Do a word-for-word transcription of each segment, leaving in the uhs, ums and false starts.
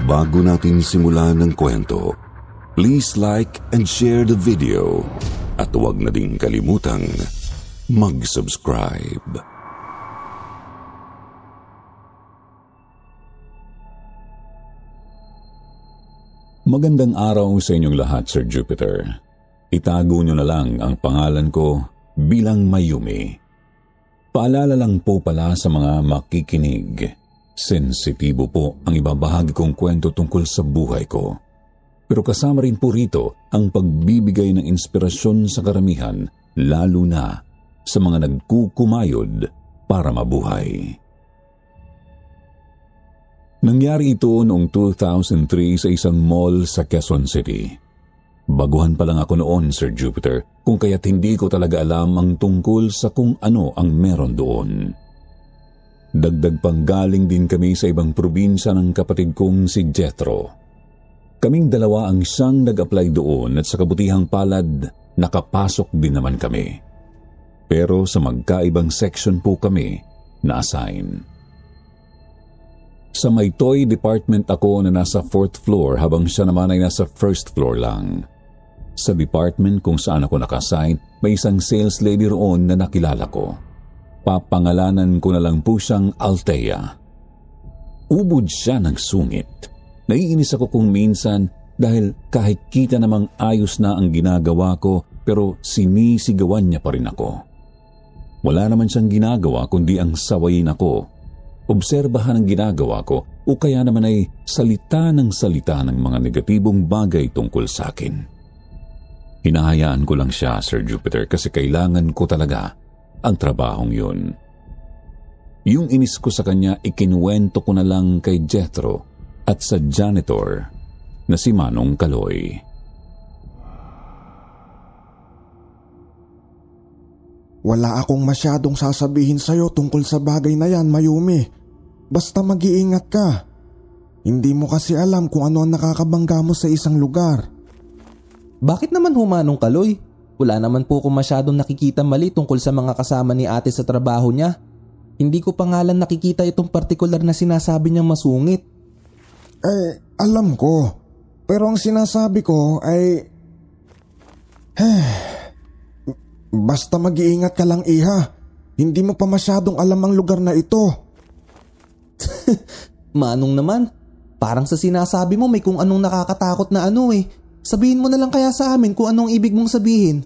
Bago natin simulan ng kwento, please like and share the video at huwag na din kalimutang mag-subscribe. Magandang araw sa inyong lahat, Sir Jupiter. Itago nyo na lang ang pangalan ko bilang Mayumi. Paalala lang po pala sa mga makikinig. Sensitibo po ang ibabahagi kong kwento tungkol sa buhay ko. Pero kasama rin po rito ang pagbibigay ng inspirasyon sa karamihan, lalo na sa mga nagkukumayod para mabuhay. Nangyari ito noong two thousand three sa isang mall sa Quezon City. Baguhan pa lang ako noon, Sir Jupiter, kung kaya't hindi ko talaga alam ang tungkol sa kung ano ang meron doon. Dagdag pang galing din kami sa ibang probinsya ng kapatid kong si Jethro. Kaming dalawa ang siyang nag-apply doon at sa kabutihang palad, nakapasok din naman kami. Pero sa magkaibang section po kami na-assign. Sa may toy department ako na nasa fourth floor habang siya naman ay nasa first floor lang. Sa department kung saan ako naka-assign, may isang sales lady roon na nakilala ko. Papangalanan ko na lang po siyang Althea. Ubod siya ng sungit. Naiinis ako kung minsan dahil kahit kita namang ayos na ang ginagawa ko pero sinisigawan niya pa rin ako. Wala naman siyang ginagawa kundi ang sawayin ako. Obserbahan ang ginagawa ko o kaya naman ay salita ng salita ng mga negatibong bagay tungkol sa akin. Hinahayaan ko lang siya, Sir Jupiter, kasi kailangan ko talaga ang trabahong yun. Yung inis ko sa kanya, ikinuwento ko na lang kay Jethro at sa janitor na si Manong Kaloy. Wala akong masyadong sasabihin sa'yo tungkol sa bagay na yan, Mayumi. Basta mag-iingat ka. Hindi mo kasi alam kung ano ang nakakabangga mo sa isang lugar. Bakit naman humanong Kaloy? Wala naman po kung masyadong nakikita mali tungkol sa mga kasama ni ate sa trabaho niya. Hindi ko pa nga lang nakikita itong partikular na sinasabi niyang masungit. Eh, alam ko. Pero ang sinasabi ko ay... Eh, basta mag-iingat ka lang, Iha. Hindi mo pa masyadong alam ang lugar na ito. Manong naman, parang sa sinasabi mo may kung anong nakakatakot na ano eh. Sabihin mo na lang kaya sa amin kung anong ibig mong sabihin.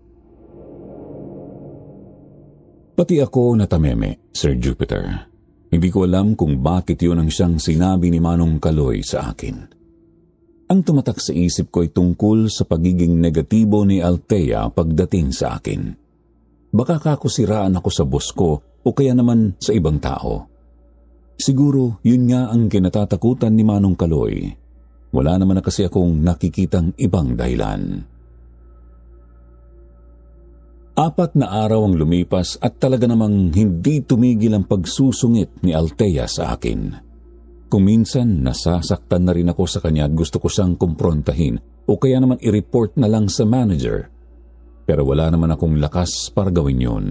Pati ako natameme, Sir Jupiter. Hindi ko alam kung bakit yun ang siyang sinabi ni Manong Kaloy sa akin. Ang tumatak sa isip ko ay tungkol sa pagiging negatibo ni Althea pagdating sa akin. Baka kakusiraan ako sa boss ko o kaya naman sa ibang tao. Siguro yun nga ang kinatatakutan ni Manong Kaloy. Wala naman na kasi akong nakikitang ibang dahilan. Apat na araw ang lumipas at talaga namang hindi tumigil ang pagsusungit ni Althea sa akin. Kung minsan nasasaktan na rin ako sa kanya at gusto ko siyang kumprontahin o kaya naman i-report na lang sa manager. Pero wala naman akong lakas para gawin yun.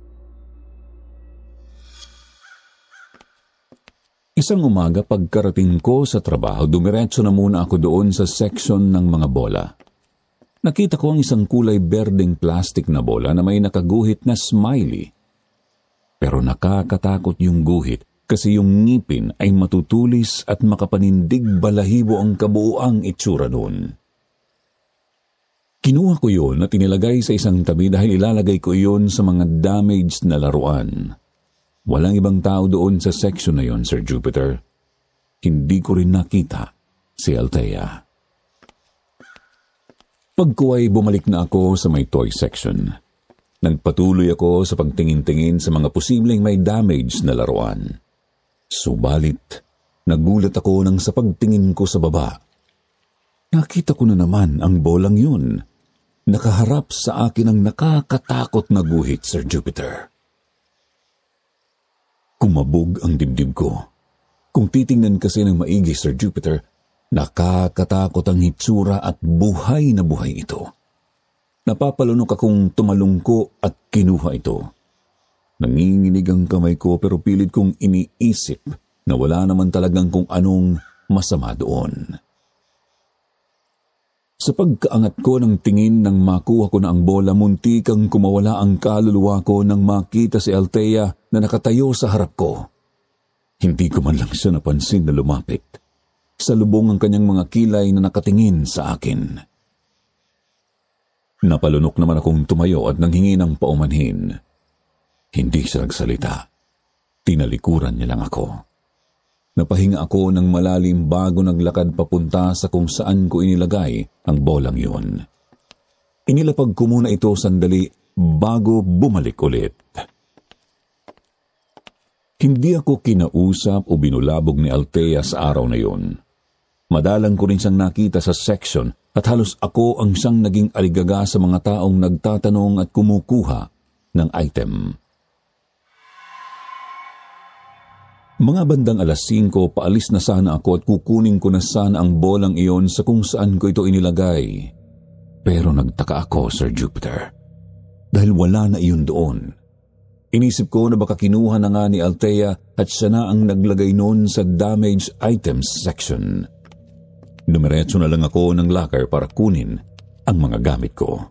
Isang umaga pagkarating ko sa trabaho, dumiretso na muna ako doon sa section ng mga bola. Nakita ko ang isang kulay berdeng plastic na bola na may nakaguhit na smiley. Pero nakakatakot yung guhit kasi yung ngipin ay matutulis at makapanindig balahibo ang kabuuang itsura doon. Kinuha ko yun at inilagay sa isang tabi dahil ilalagay ko yun sa mga damaged na laruan. Walang ibang tao doon sa section na yon, Sir Jupiter. Hindi ko rin nakita si Althea. Pag ko ay bumalik na ako sa may toy section. Nagpatuloy ako sa pagtingin-tingin sa mga posibleng may damage na laruan. Subalit, nagulat ako nang sa pagtingin ko sa baba. Nakita ko na naman ang bolang yun. Nakaharap sa akin ang nakakatakot na guhit, Sir Jupiter. Kumabog ang dibdib ko. Kung titingnan kasi ng maigi, Sir Jupiter, nakakatakot ang hitsura at buhay na buhay ito. Napapalunok akong tumalungko at kinuha ito. Nanginginig ang kamay ko pero pilit kong iniisip na wala naman talagang kung anong masama doon. Sa pagkaangat ko ng tingin nang makuha ko na ang bola, muntikang kumawala ang kaluluwa ko nang makita si Althea na nakatayo sa harap ko. Hindi ko man lang siya napansin na lumapit. Salubong ang kanyang mga kilay na nakatingin sa akin. Napalunok naman akong tumayo at nanghingi ng paumanhin. Hindi siya nagsalita. Tinalikuran niya lang ako. Napahinga ako ng malalim bago naglakad papunta sa kung saan ko inilagay ang bolang yun. Inilapag ko muna ito sandali bago bumalik ulit. Hindi ako kinausap o binulabog ni Althea sa araw na yun. Madalang ko rin siyang nakita sa section at halos ako ang siyang naging aligaga sa mga taong nagtatanong at kumukuha ng item. Mga bandang alas singko, paalis na sana ako at kukunin ko na sana ang bolang iyon sa kung saan ko ito inilagay. Pero nagtaka ako, Sir Jupiter, dahil wala na iyon doon. Inisip ko na baka kinuha na nga ni Althea at siya na ang naglagay noon sa damaged items section. Dumiretso na lang ako ng locker para kunin ang mga gamit ko.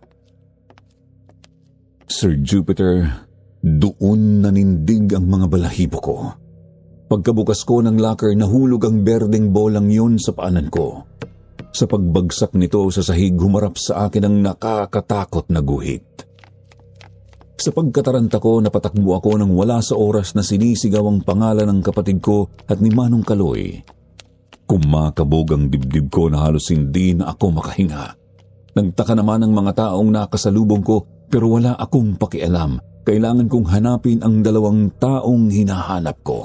Sir Jupiter, doon nanindig ang mga balahibo ko. Pagkabukas ko ng locker, nahulog ang berdeng bolang yun sa paanan ko. Sa pagbagsak nito sa sahig, humarap sa akin ang nakakatakot na guhit. Sa pagkataranta ko, napatakbo ako nang wala sa oras na sinisigaw ang pangalan ng kapatid ko at ni Manong Kaloy. Kumakabog ang dibdib ko na halos hindi na ako makahinga. Nagtaka naman ang mga taong nakasalubong ko pero wala akong pakialam. Kailangan kong hanapin ang dalawang taong hinahanap ko.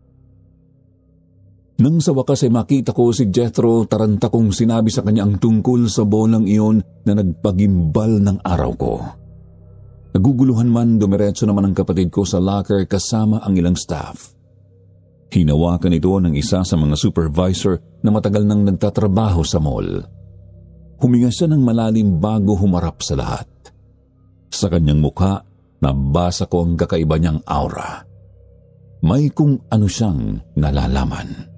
Nang sa wakas ay makita ko si Jethro, taranta kong sinabi sa kanya ang tungkol sa bolang iyon na nagpagimbal ng araw ko. Naguguluhan man, dumiretso naman ang kapatid ko sa locker kasama ang ilang staff. Hinawakan ito ng isa sa mga supervisor na matagal nang nagtatrabaho sa mall. Huminga siya ng malalim bago humarap sa lahat. Sa kanyang mukha, nabasa ko ang kakaiba niyang aura. May kung ano siyang nalalaman.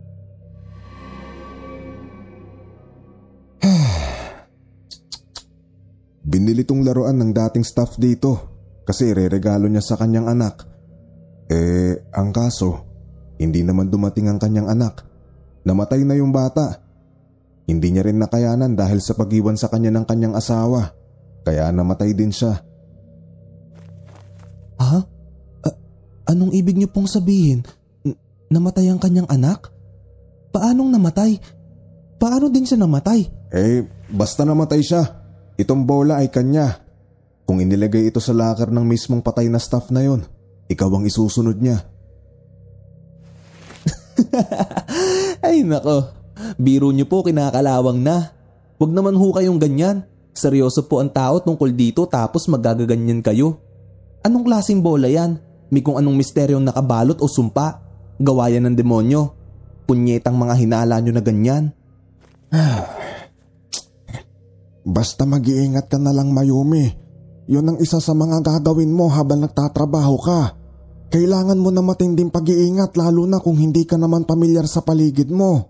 Binili tong laruan ng dating staff dito kasi re-regalo niya sa kanyang anak. Eh, ang kaso, hindi naman dumating ang kanyang anak. Namatay na yung bata. Hindi niya rin nakayanan dahil sa pag-iwan sa kanya ng kanyang asawa. Kaya namatay din siya. Ha? A- anong ibig niyo pong sabihin? N- namatay ang kanyang anak? Paanong namatay? Paano din siya namatay? Eh, basta namatay siya. Itong bola ay kanya. Kung inilagay ito sa locker ng mismong patay na staff na yon, ikaw ang isusunod niya. Ay nako, biro niyo po kinakalawang na. Huwag naman ho kayong ganyan. Seryoso po ang tao tungkol dito tapos magagaganyan kayo. Anong klaseng bola yan? May kung anong misteryong nakabalot o sumpa. Gawa yan ng demonyo. Punyetang mga hinala nyo na ganyan. Basta mag-iingat ka na lang, Mayumi. Yun ang isa sa mga gagawin mo habang nagtatrabaho ka. Kailangan mo na matinding pag-iingat lalo na kung hindi ka naman pamilyar sa paligid mo.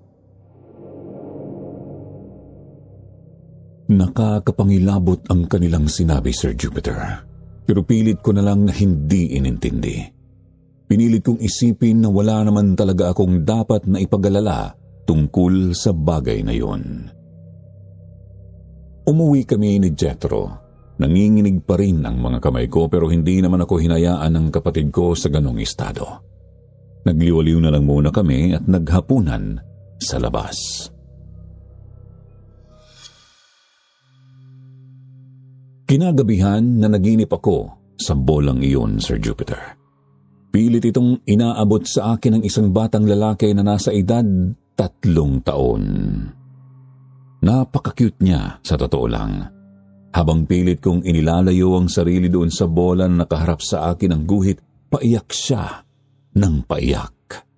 Nakakapangilabot ang kanilang sinabi, Sir Jupiter. Pero pilit ko na lang na hindi inintindi. Pinilit kong isipin na wala naman talaga akong dapat na ipagalala tungkol sa bagay na yun. Umuwi kami ni Jethro. Nanginginig pa rin ang mga kamay ko pero hindi naman ako hinayaan ng kapatid ko sa ganong estado. Nagliwaliw na lang muna kami at naghapunan sa labas. Kinagabihan na naginip ako sa bolang iyon, Sir Jupiter. Pilit itong inaabot sa akin ng isang batang lalaki na nasa edad tatlong taon. Napaka-cute niya sa totoo lang. Habang pilit kong inilalayo ang sarili doon sa bola na nakaharap sa akin ang guhit, paiyak siya ng paiyak.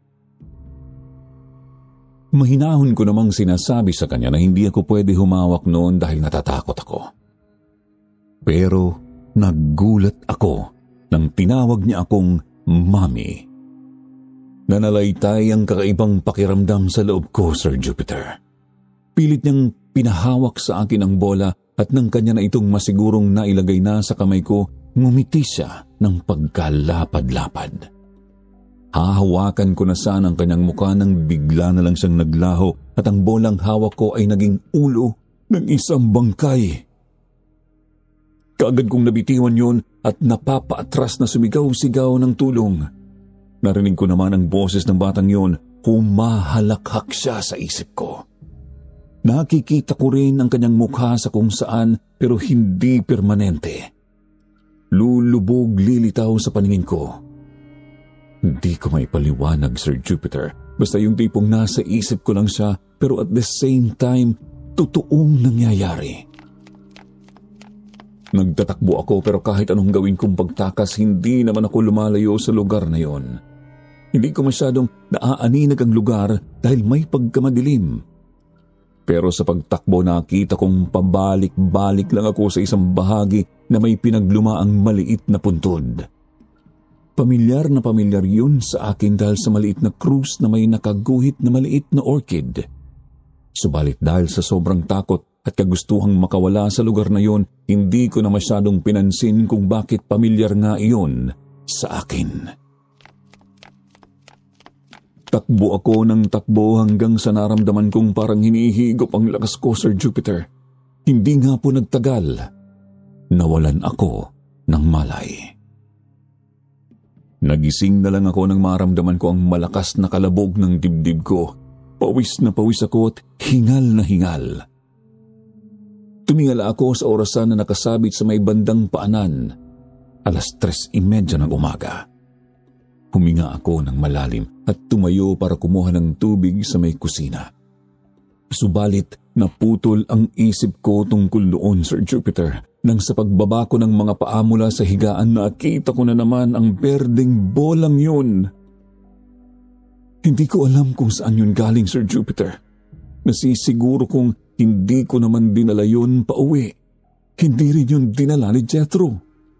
Mahinahon ko namang sinasabi sa kanya na hindi ako pwede humawak noon dahil natatakot ako. Pero naggulat ako nang tinawag niya akong Mami. Nanalaytay ang kakaibang pakiramdam sa loob ko, Sir Jupiter. Pilit niyang pinahawak sa akin ang bola at nang kanya na itong masigurong nailagay na sa kamay ko, ngumiti siya ng pagkalapad-lapad. Hahawakan ko na sana ang kanyang mukha nang bigla na lang siyang naglaho at ang bolang hawak ko ay naging ulo ng isang bangkay. Kaagad kong nabitiwan yun at napapaatras na sumigaw-sigaw ng tulong. Narinig ko naman ang boses ng batang yun, humahalakhak siya sa isip ko. Nakikita ko rin ang kanyang mukha sa kung saan pero hindi permanente. Lulubog lilitaw sa paningin ko. Hindi ko maipaliwanag, Sir Jupiter. Basta yung tipong nasa isip ko lang siya pero at the same time, totoong nangyayari. Nagtatakbo ako pero kahit anong gawin kong pagtakas, hindi naman ako lumalayo sa lugar na yon. Hindi ko masyadong naaaninag ang lugar dahil may pagkamadilim. Pero sa pagtakbo nakita kong pabalik-balik lang ako sa isang bahagi na may pinaglumaang maliit na puntod. Pamilyar na pamilyar yun sa akin dahil sa maliit na krus na may nakaguhit na maliit na orchid. Subalit dahil sa sobrang takot at kagustuhang makawala sa lugar na yon, hindi ko na masyadong pinansin kung bakit pamilyar nga iyon sa akin. Takbo ako ng takbo hanggang sa naramdaman kong parang hinihigop ang lakas ko, Sir Jupiter. Hindi nga po nagtagal. Nawalan ako ng malay. Nagising na lang ako nang maramdaman ko ang malakas na kalabog ng dibdib ko. Pawis na pawis ako at hingal na hingal. Tumingala ako sa orasan na nakasabit sa may bandang paanan. Alas tres imedya ng umaga. Huminga ako ng malalim at tumayo para kumuha ng tubig sa may kusina. Subalit naputol ang isip ko tungkol doon, Sir Jupiter. Nang sa pagbaba ko ng mga paa mula sa higaan, nakita ko na naman ang berdeng bolang yun. Hindi ko alam kung saan yun galing, Sir Jupiter. Nasisiguro kong hindi ko naman dinala yun pa uwi. Hindi rin yun dinala ni Jethro.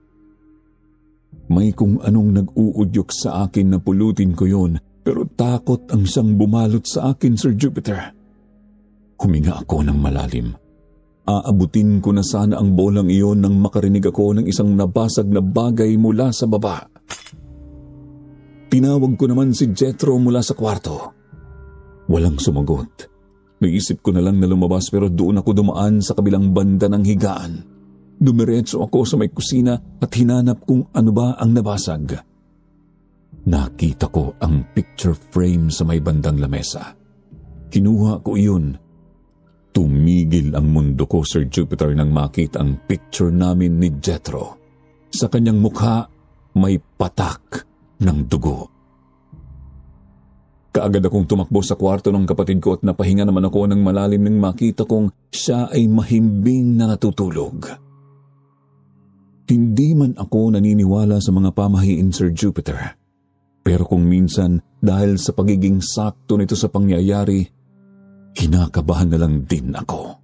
May kung anong nag-uudyok sa akin na pulutin ko yun, pero takot ang siyang bumalot sa akin, Sir Jupiter. Huminga ako ng malalim. Aabutin ko na sana ang bolang iyon nang makarinig ako ng isang nabasag na bagay mula sa baba. Tinawag ko naman si Jethro mula sa kwarto. Walang sumagot. Naisip ko na lang na lumabas pero doon ako dumaan sa kabilang banda ng higaan. Dumiretso ako sa may kusina at hinanap kung ano ba ang nabasag. Nakita ko ang picture frame sa may bandang lamesa. Kinuha ko iyon. Tumigil ang mundo ko, Sir Jupiter, nang makita ang picture namin ni Jethro. Sa kanyang mukha, may patak ng dugo. Kaagad akong tumakbo sa kwarto ng kapatid ko at napahinga naman ako ng malalim nang makita kong siya ay mahimbing na natutulog. Hindi man ako naniniwala sa mga pamahiin, Sir Jupiter. Pero kung minsan, dahil sa pagiging sakto nito sa pangyayari, kinakabahan na lang din ako.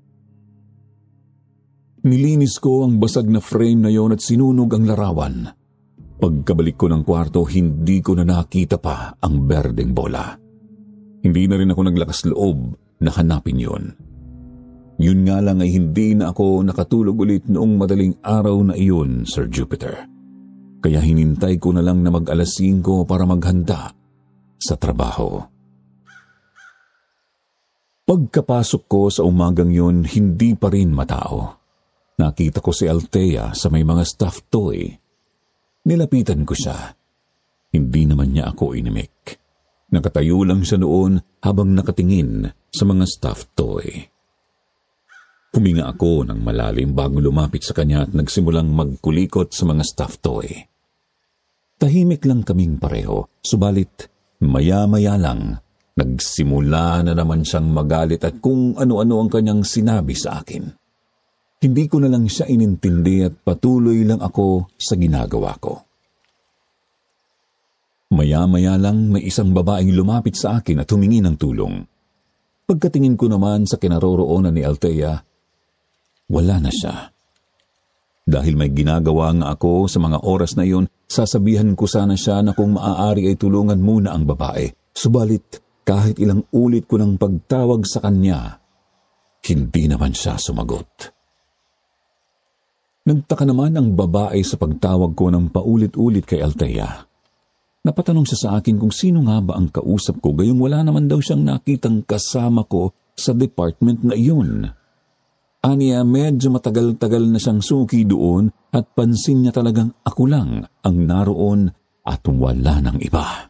Nilinis ko ang basag na frame na yon at sinunog ang larawan. Pagkabalik ko ng kwarto, hindi ko na nakita pa ang berdeng bola. Hindi na rin ako naglakas loob na hanapin yon. Yun nga lang ay hindi na ako nakatulog ulit noong madaling araw na iyon, Sir Jupiter. Kaya hinintay ko na lang na mag-alas singko para maghanda sa trabaho. Pagkapasok ko sa umagang yun, hindi pa rin matao. Nakita ko si Althea sa may mga stuffed toy. Nilapitan ko siya. Hindi naman niya ako inimik. Nakatayo lang siya noon habang nakatingin sa mga stuffed toy. Huminga ako ng malalim bago lumapit sa kanya at nagsimulang magkulikot sa mga stuffed toy. Tahimik lang kaming pareho, subalit maya-maya lang nagsimula na naman siyang magalit at kung ano-ano ang kanyang sinabi sa akin. Hindi ko na lang siya inintindi at patuloy lang ako sa ginagawa ko. Maya-maya lang may isang babaeng lumapit sa akin at humingi ng tulong. Pagkatingin ko naman sa kinaroroonan ni Althea, wala na siya. Dahil may ginagawa nga ako sa mga oras na iyon, sasabihan ko sana siya na kung maaari ay tulungan muna ang babae. Subalit kahit ilang ulit ko ng pagtawag sa kanya, hindi naman siya sumagot. Nagtaka naman ang babae sa pagtawag ko ng paulit-ulit kay Althea. Napatanong siya sa akin kung sino nga ba ang kausap ko, gayong wala naman daw siyang nakitang kasama ko sa department na iyon. Aniya, medyo matagal-tagal na siyang suki doon at pansin niya talagang ako lang ang naroon at wala ng iba.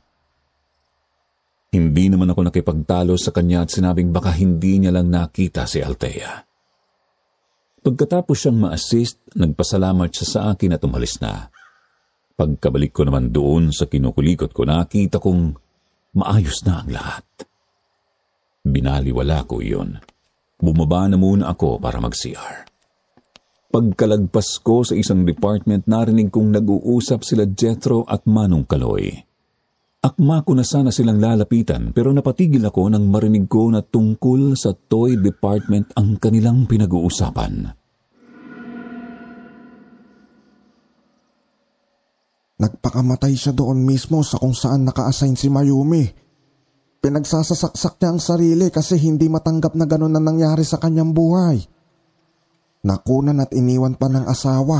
Hindi naman ako nakipagtalo sa kanya at sinabing baka hindi niya lang nakita si Althea. Pagkatapos siyang ma-assist, nagpasalamat siya sa akin at umalis na. Pagkabalik ko naman doon sa kinukulikot ko, nakita kong maayos na ang lahat. Binaliwala ko iyon. Bumaba na muna ako para mag-C R. Pagkalagpas ko sa isang department, narinig kong nag-uusap sila Jethro at Manong Kaloy. Akma ko na sana silang lalapitan pero napatigil ako nang marinig ko na tungkol sa toy department ang kanilang pinag-uusapan. Nagpakamatay siya doon mismo sa kung saan naka-assign si Mayumi. Pinagsasasaksak niya ang sarili kasi hindi matanggap na gano'n na nangyari sa kanyang buhay. Nakunan at iniwan pa ng asawa.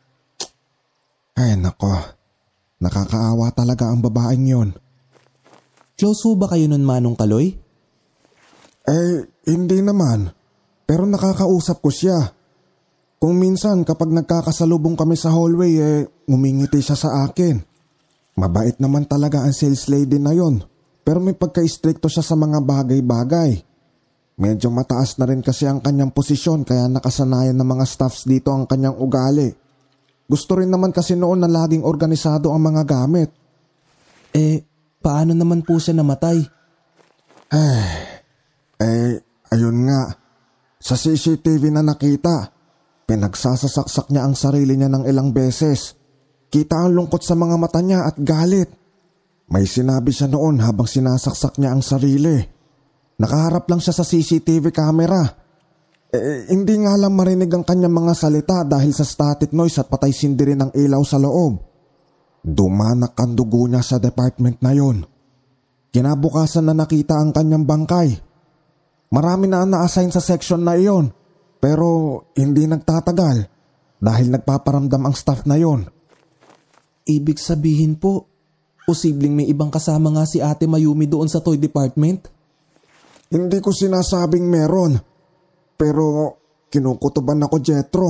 Ay nako, nakakaawa talaga ang babaeng yon. Close ho ba kayo nun, Manong Kaloy? Eh, hindi naman. Pero nakakausap ko siya. Kung minsan kapag nagkakasalubong kami sa hallway, eh, ngumingiti siya sa akin. Mabait naman talaga ang sales lady na yon. Pero may pagka-istrikto siya sa mga bagay-bagay. Medyo mataas na rin kasi ang kanyang posisyon kaya nakasanayan ng mga staffs dito ang kanyang ugali. Gusto rin naman kasi noon na laging organisado ang mga gamit. Eh, paano naman po siya namatay? Eh, eh, ayun nga. Sa C C T V na nakita, pinagsasasaksak niya ang sarili niya ng ilang beses. Kita ang lungkot sa mga mata niya at galit. May sinabi siya noon habang sinasaksak niya ang sarili. Nakaharap lang siya sa C C T V camera. Eh, hindi nga lang marinig ang kanyang mga salita dahil sa static noise at patay sindi rin ang ilaw sa loob. Dumanak ang dugo niya sa department na yon. Kinabukasan na nakita ang kanyang bangkay. Marami na ang na-assign sa section na iyon, pero hindi nagtatagal dahil nagpaparamdam ang staff na yon. Ibig sabihin po, posibleng may ibang kasama nga si Ate Mayumi doon sa toy department? Hindi ko sinasabing meron, pero kinukutuban ako, Jethro.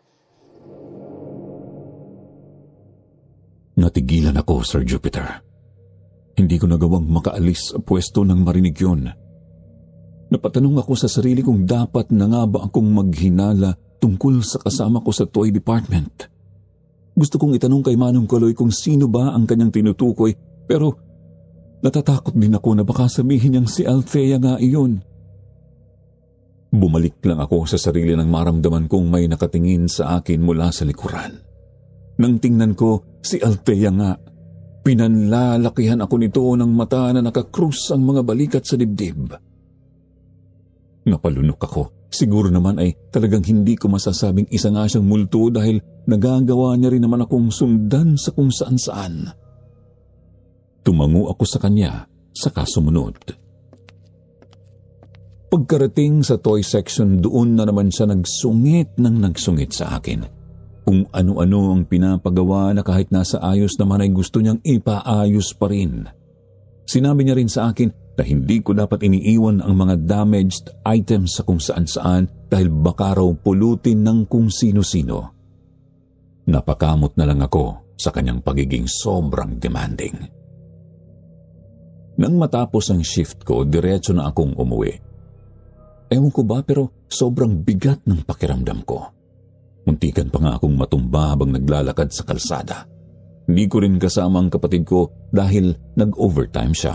Natigilan ako, Sir Jupiter. Hindi ko nagawang makaalis sa pwesto nang marinig yun. Napatanong ako sa sarili kung dapat na nga ba akong maghinala tungkol sa kasama ko sa toy department. Gusto kong itanong kay Manong Kaloy kung sino ba ang kanyang tinutukoy, pero natatakot din ako na baka sabihin niyang si Althea nga iyon. Bumalik lang ako sa sarili nang maramdaman kong may nakatingin sa akin mula sa likuran. Nang tingnan ko, si Althea nga. Pinanlalakihan ako nito ng mata na nakakrus ang mga balikat sa dibdib. Napalunok ako. Siguro naman ay talagang hindi ko masasabing isa nga siyang multo dahil nagagawa niya rin naman akong sundan sa kung saan-saan. Tumango ako sa kanya, saka sumunod. Pagkarating sa toy section, doon na naman siya nagsungit ng nagsungit sa akin. Kung ano-ano ang pinapagawa na kahit nasa ayos naman ay gusto niyang ipaayos pa rin. Sinabi niya rin sa akin na hindi ko dapat iniiwan ang mga damaged items sa kung saan-saan dahil baka raw pulutin ng kung sino-sino. Napakamot na lang ako sa kanyang pagiging sobrang demanding. Nang matapos ang shift ko, diretso na akong umuwi. Ewan ko ba pero sobrang bigat ng pakiramdam ko. Muntikan pa nga akong matumba habang naglalakad sa kalsada. Hindi ko rin kasama ang kapatid ko dahil nag-overtime siya.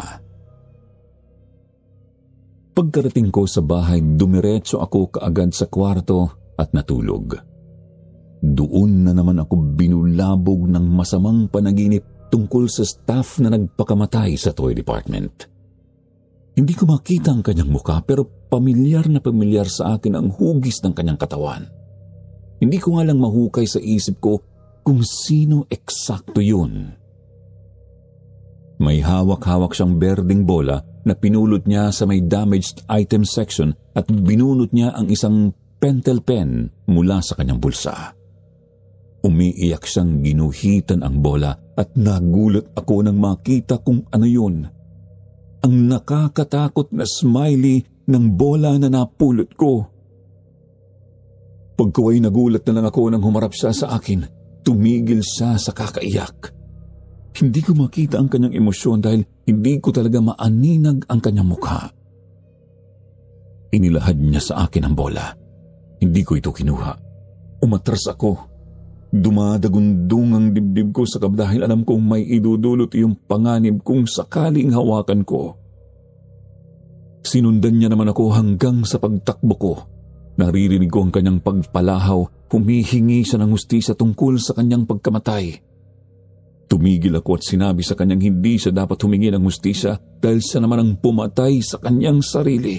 Pagkarating ko sa bahay, dumiretso ako kaagad sa kwarto at natulog. Doon na naman ako binulabog ng masamang panaginip tungkol sa staff na nagpakamatay sa toy department. Hindi ko makita ang kanyang mukha pero pamilyar na pamilyar sa akin ang hugis ng kanyang katawan. Hindi ko nga lang mahukay sa isip ko kung sino eksakto yun. May hawak-hawak siyang berdeng bola na pinulot niya sa may damaged item section at binunot niya ang isang pentel pen mula sa kanyang bulsa. Umiiyak siyang ginuhitan ang bola at nagulat ako nang makita kung ano yun. Ang nakakatakot na smiley ng bola na napulot ko. Pagkaway nagulat na lang ako nang humarap siya sa akin. Tumigil siya sa kakaiyak. Hindi ko makita ang kanyang emosyon dahil hindi ko talaga maaninag ang kanyang mukha. Inilahad niya sa akin ang bola. Hindi ko ito kinuha. Umatras ako. Dumadagundong ang dibdib ko sa kab dahil alam kong may idudulot yung panganib kung sakaling hawakan ko. Sinundan niya naman ako hanggang sa pagtakbo ko. Naririnig ko ang kanyang pagpalahaw, humihingi siya ng hustisya tungkol sa kanyang pagkamatay. Tumigil ako at sinabi sa kanyang hindi siya dapat humingi ng hustisya dahil siya naman ang pumatay sa kanyang sarili.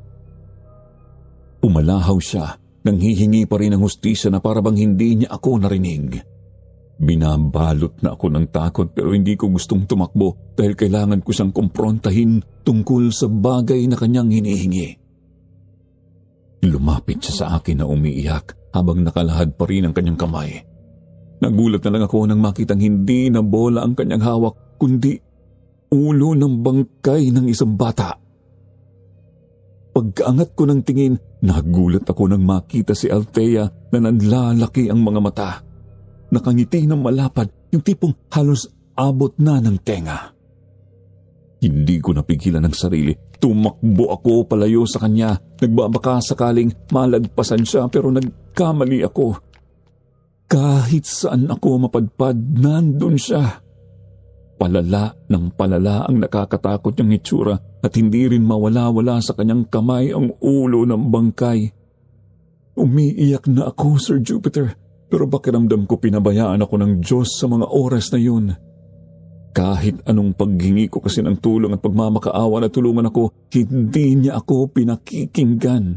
Pumalahaw siya nang hihingi pa rin ng hustisya na parabang hindi niya ako narinig. Binabalot na ako ng takot pero hindi ko gustong tumakbo dahil kailangan ko siyang kumprontahin tungkol sa bagay na kanyang hinihingi. Lumapit siya sa akin na umiiyak habang nakalahad pa rin ang kanyang kamay. Nagulat na lang ako nang makitang hindi na bola ang kanyang hawak kundi ulo ng bangkay ng isang bata. Pagkaangat ko ng tingin, nagulat ako nang makita si Althea na nanlalaki ang mga mata. Nakangiti ng malapad, yung tipong halos abot na ng tenga. Hindi ko napigilan ang sarili. Tumakbo ako palayo sa kanya. Nagbabaka sakaling malagpasan siya pero nagkamali ako. Kahit saan ako mapadpad, nandun siya. Palala ng palala ang nakakatakot niyang itsura at hindi rin mawala-wala sa kanyang kamay ang ulo ng bangkay. Umiiyak na ako, Sir Jupiter, pero pakiramdam ko pinabayaan ako ng Diyos sa mga oras na yun. Kahit anong paghingi ko kasi ng tulong at pagmamakaawa na tulungan ako, hindi niya ako pinakikinggan.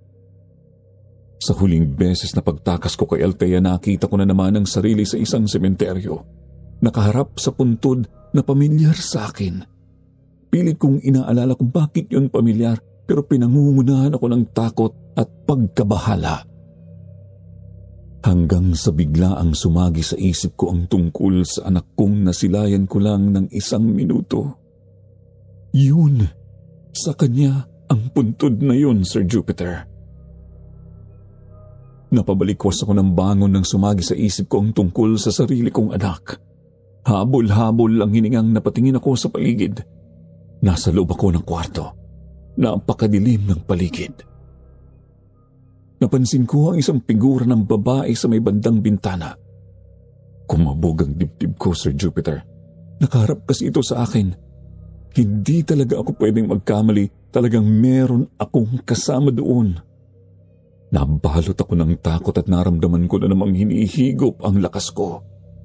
Sa huling beses na pagtakas ko kay Althea, nakita ko na naman ang sarili sa isang sementeryo. Nakaharap sa puntod na pamilyar sa akin. Pilit kong inaalala kung bakit yun pamilyar, pero pinangungunahan ako ng takot at pagkabahala. Hanggang sa bigla ang sumagi sa isip ko ang tungkol sa anak kong nasilayan ko lang ng isang minuto. Yun, sa kanya ang puntod na yun, Sir Jupiter. Napabalikwas ako ng bangon nang sumagi sa isip ko ang tungkol sa sarili kong anak. Habol-habol ang hiningang napatingin ako sa paligid. Nasa loob ako ng kwarto. Napakadilim ng paligid. Napansin ko ang isang figura ng babae sa may bandang bintana. Kumabog ang dibdib ko, Sir Jupiter. Nakaharap kasi ito sa akin. Hindi talaga ako pwedeng magkamali. Talagang meron akong kasama doon. Nabalot ako ng takot at naramdaman ko na namang hinihigop ang lakas ko.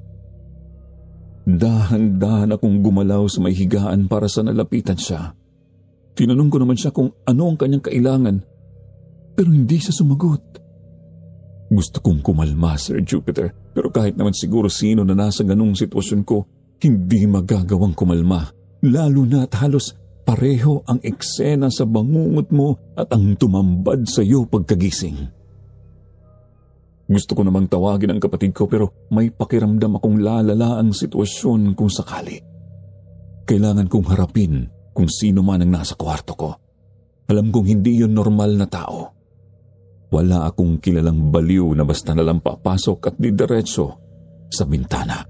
Dahan-dahan akong gumalaw sa may higaan para sa nalapitan siya. Tinanong ko naman siya kung ano ang kanyang kailangan. Pero hindi siya sumagot. Gusto kong kumalma, Sir Jupiter, pero kahit naman siguro sino na nasa ganung sitwasyon ko, hindi magagawang kumalma. Lalo na at halos pareho ang eksena sa bangungot mo at ang tumambad sa iyo pagkagising. Gusto ko namang tawagin ang kapatid ko pero may pakiramdam akong lalala ang sitwasyon kung sakali. Kailangan kong harapin kung sino man ang nasa kwarto ko. Alam kong hindi yun normal na tao. Wala akong kilalang baliw na basta nalang papasok at didiretso sa bintana.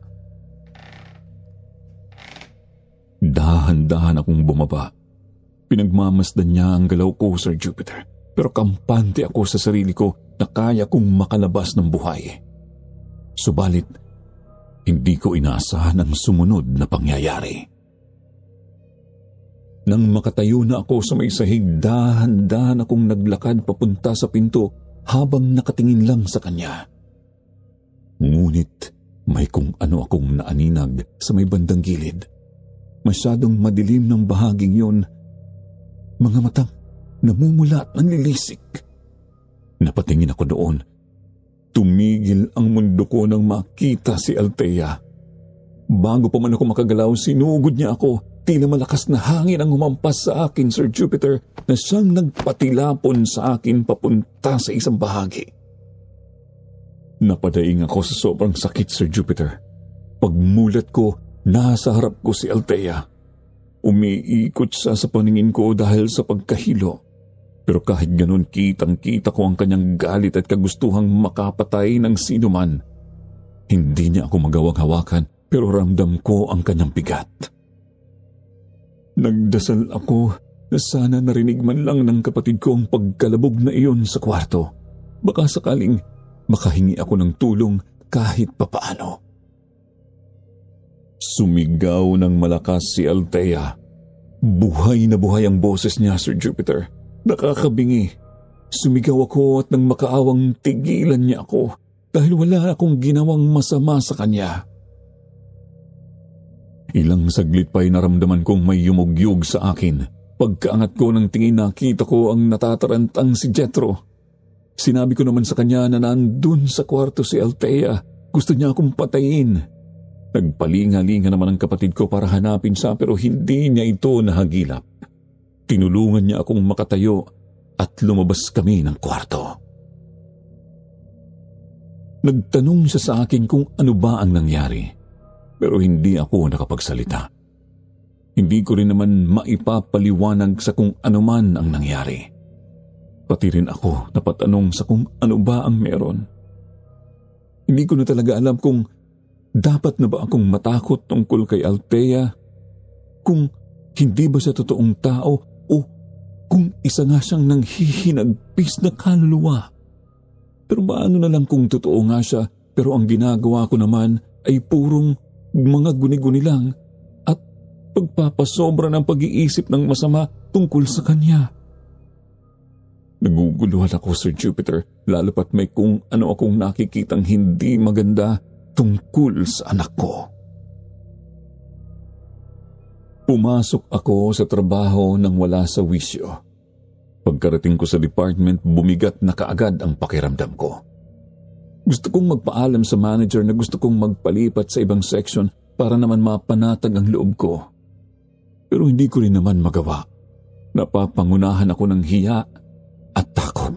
Dahan-dahan akong bumaba. Pinagmamasdan niya ang galaw ko, Sir Jupiter. Pero kampante ako sa sarili ko na kaya kong makalabas ng buhay. Subalit, hindi ko inaasahan ang sumunod na pangyayari. Nang makatayo na ako sa may sahig, dahan-dahan akong naglakad papunta sa pinto habang nakatingin lang sa kanya. Ngunit may kung ano akong naaninag sa may bandang gilid. Masyadong madilim ng bahaging yun. Mga matang namumula at nanlilisik. Napatingin ako doon. Tumigil ang mundo ko nang makita si Althea. Bago pa man ako makagalaw, sinugod niya ako. Tila malakas na hangin ang humampas sa akin, Sir Jupiter, na siyang nagpatilapon sa akin papunta sa isang bahagi. Napadaing ako sa sobrang sakit, Sir Jupiter. Pagmulat ko, nasa harap ko si Althea. Umiikot siya sa paningin ko dahil sa pagkahilo. Pero kahit ganun, kitang-kita ko ang kanyang galit at kagustuhang makapatay ng sinuman. Hindi niya ako magawang hawakan, pero ramdam ko ang kanyang bigat. Nagdasal ako na sana narinig man lang ng kapatid ko ang pagkalabog na iyon sa kwarto. Baka sakaling makahingi ako ng tulong kahit papaano. Sumigaw ng malakas si Althea. Buhay na buhay ang boses niya, Sir Jupiter. Nakakabingi. Sumigaw ako at nang makaawang tigilan niya ako dahil wala akong ginawang masama sa kanya. Ilang saglit pa'y naramdaman kong may yumugyug sa akin. Pagkaangat ko ng tingin, nakita ko ang natatarantang si Jethro. Sinabi ko naman sa kanya na nandun sa kwarto si Althea. Gusto niya akong patayin. Nagpalinga-linga naman ang kapatid ko para hanapin siya pero hindi niya ito nahagilap. Tinulungan niya akong makatayo at lumabas kami ng kwarto. Nagtanong siya sa akin kung ano ba ang nangyari. Pero hindi ako nakapagsalita. Hindi ko rin naman maipapaliwanag sa kung ano man ang nangyari. Pati rin ako napatanong sa kung ano ba ang meron. Hindi ko na talaga alam kung dapat na ba akong matakot tungkol kay Althea, kung hindi ba siya totoong tao o kung isa nga siyang nanghihinagpis na kaluluwa. Pero paano na lang kung totoo nga siya pero ang ginagawa ko naman ay purong mga guni-guni lang at pagpapasobra ng pag-iisip ng masama tungkol sa kanya. Naguguluhan ako, Sir Jupiter, lalo pat may kung ano akong nakikitang hindi maganda tungkol sa anak ko. Pumasok ako sa trabaho nang wala sa wisyo. Pagkarating ko sa department, bumigat na kaagad ang pakiramdam ko. Gusto kong magpaalam sa manager na gusto kong magpalipat sa ibang section para naman mapanatag ang loob ko. Pero hindi ko rin naman magawa. Napapangunahan ako ng hiya at takot.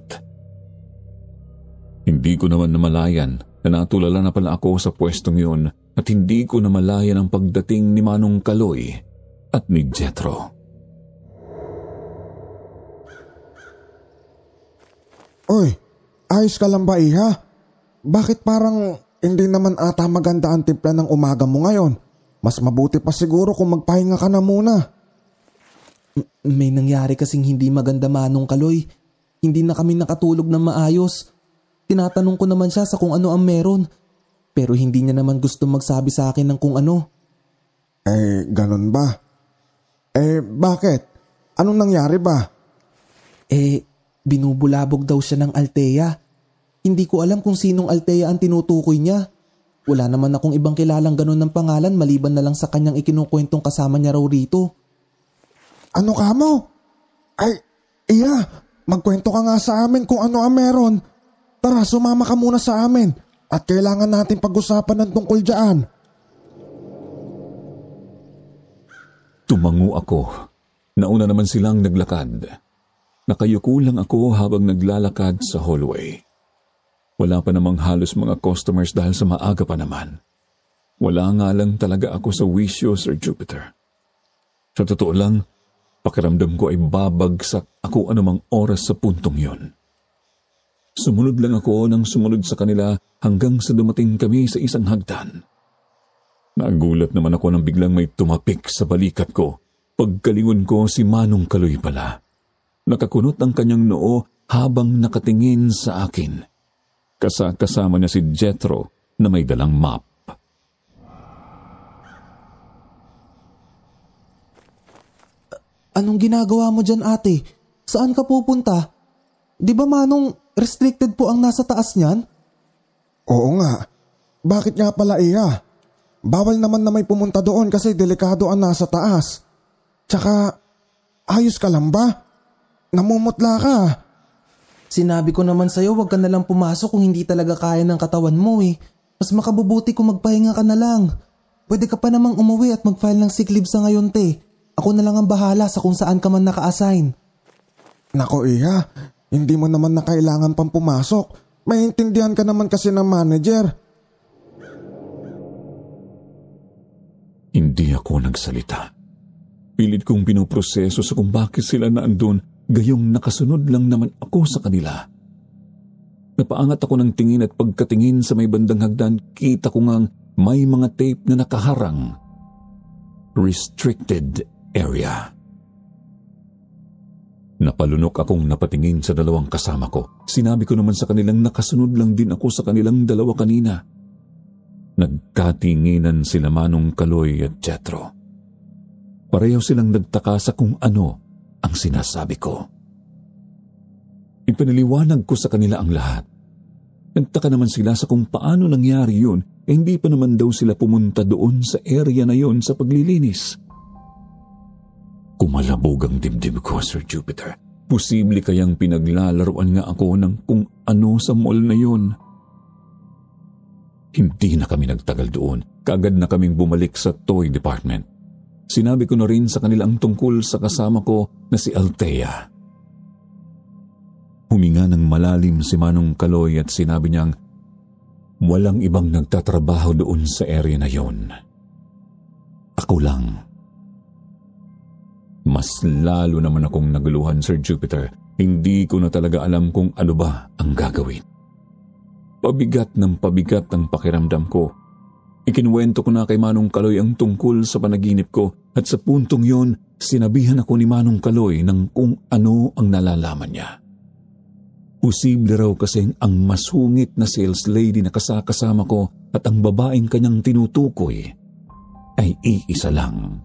Hindi ko naman namalayan na natulala na pala ako sa pwestong yun at hindi ko namalayan ang pagdating ni Manong Kaloy at ni Jethro. Oy, ayos ka lang ba, iha? Bakit parang hindi naman ata maganda ang timpla ng umaga mo ngayon? Mas mabuti pa siguro kung magpahinga ka na muna. M- may nangyari kasing hindi maganda, Manong Kaloy. Hindi na kami nakatulog ng maayos. Tinatanong ko naman siya sa kung ano ang meron. Pero hindi niya naman gusto magsabi sa akin ng kung ano. Eh, ganun ba? Eh, bakit? Anong nangyari ba? Eh, binubulabog daw siya ng Althea. Hindi ko alam kung sinong Althea ang tinutukoy niya. Wala naman akong ibang kilalang ganun ng pangalan maliban na lang sa kanyang ikinukwentong kasama niya raw rito. Ano ka mo? Ay, iya, magkwento ka nga sa amin kung ano ang meron. Tara, sumama ka muna sa amin at kailangan natin pag-usapan ng tungkol dyan. Tumango ako. Nauna naman silang naglakad. Nakayuko lang ako habang naglalakad sa hallway. Wala pa namang halos mga customers dahil sa maaga pa naman. Wala nga lang talaga ako sa wisyo, Sir Jupiter. Sa totoo lang, pakiramdam ko ay babagsak ako anumang oras sa puntong yun. Sumunod lang ako nang sumunod sa kanila hanggang sa dumating kami sa isang hagdan. Nagulat naman ako nang biglang may tumapik sa balikat ko. Pagkalingon ko, si Manong Kaloy pala. Nakakunot ang kanyang noo habang nakatingin sa akin. Kasama niya si Jethro na may dalang map. Anong ginagawa mo dyan, ate? Saan ka pupunta? Di ba, Manong, restricted po ang nasa taas niyan? Oo nga. Bakit nga pala, iya? Bawal naman na may pumunta doon kasi delikado ang nasa taas. Tsaka, ayos ka lang ba? Namumutla ka. Sinabi ko naman sa'yo huwag ka na lang pumasok kung hindi talaga kaya ng katawan mo eh. Mas makabubuti kung magpahinga ka na lang. Pwede ka pa namang umuwi at mag-file ng sick leave sa ngayon, te. Ako na lang ang bahala sa kung saan ka man naka-assign. Nako Iha, hindi mo naman na kailangan pang pumasok. Maintindihan ka naman kasi ng manager. Hindi ako nagsalita. Pilit kong pinoproseso sa kung bakit sila naandun, gayong nakasunod lang naman ako sa kanila. Napaangat ako ng tingin at pagkatingin sa may bandang hagdan, kita ko ngang may mga tape na nakaharang. Restricted area. Napalunok akong napatingin sa dalawang kasama ko. Sinabi ko naman sa kanilang nakasunod lang din ako sa kanilang dalawa kanina. Nagkatinginan sila Manong Kaloy at Jetro. Pareho silang nagtaka sa kung ano ang sinasabi ko. Ipinaliwanag ko sa kanila ang lahat. Nagtaka naman sila sa kung paano nangyari yun, eh hindi pa naman daw sila pumunta doon sa area na yun sa paglilinis. Kumalabog ang dibdib ko, Sir Jupiter. Posible kayang pinaglalaruan nga ako ng kung ano sa mall na yun. Hindi na kami nagtagal doon. Kaagad na kaming bumalik sa toy department. Sinabi ko na rin sa kanila ang tungkol sa kasama ko na si Althea. Huminga ng malalim si Manong Kaloy at sinabi niyang walang ibang nagtatrabaho doon sa area na yon. Ako lang. Mas lalo naman akong naguluhan, Sir Jupiter. Hindi ko na talaga alam kung ano ba ang gagawin. Pabigat ng pabigat ang pakiramdam ko. Ikinuwento ko na kay Manong Kaloy ang tungkol sa panaginip ko at sa puntong yon, sinabihan ako ni Manong Kaloy ng kung ano ang nalalaman niya. Posible raw kasing ang masungit na sales lady na kasakasama ko at ang babaeng kanyang tinutukoy ay iisa lang.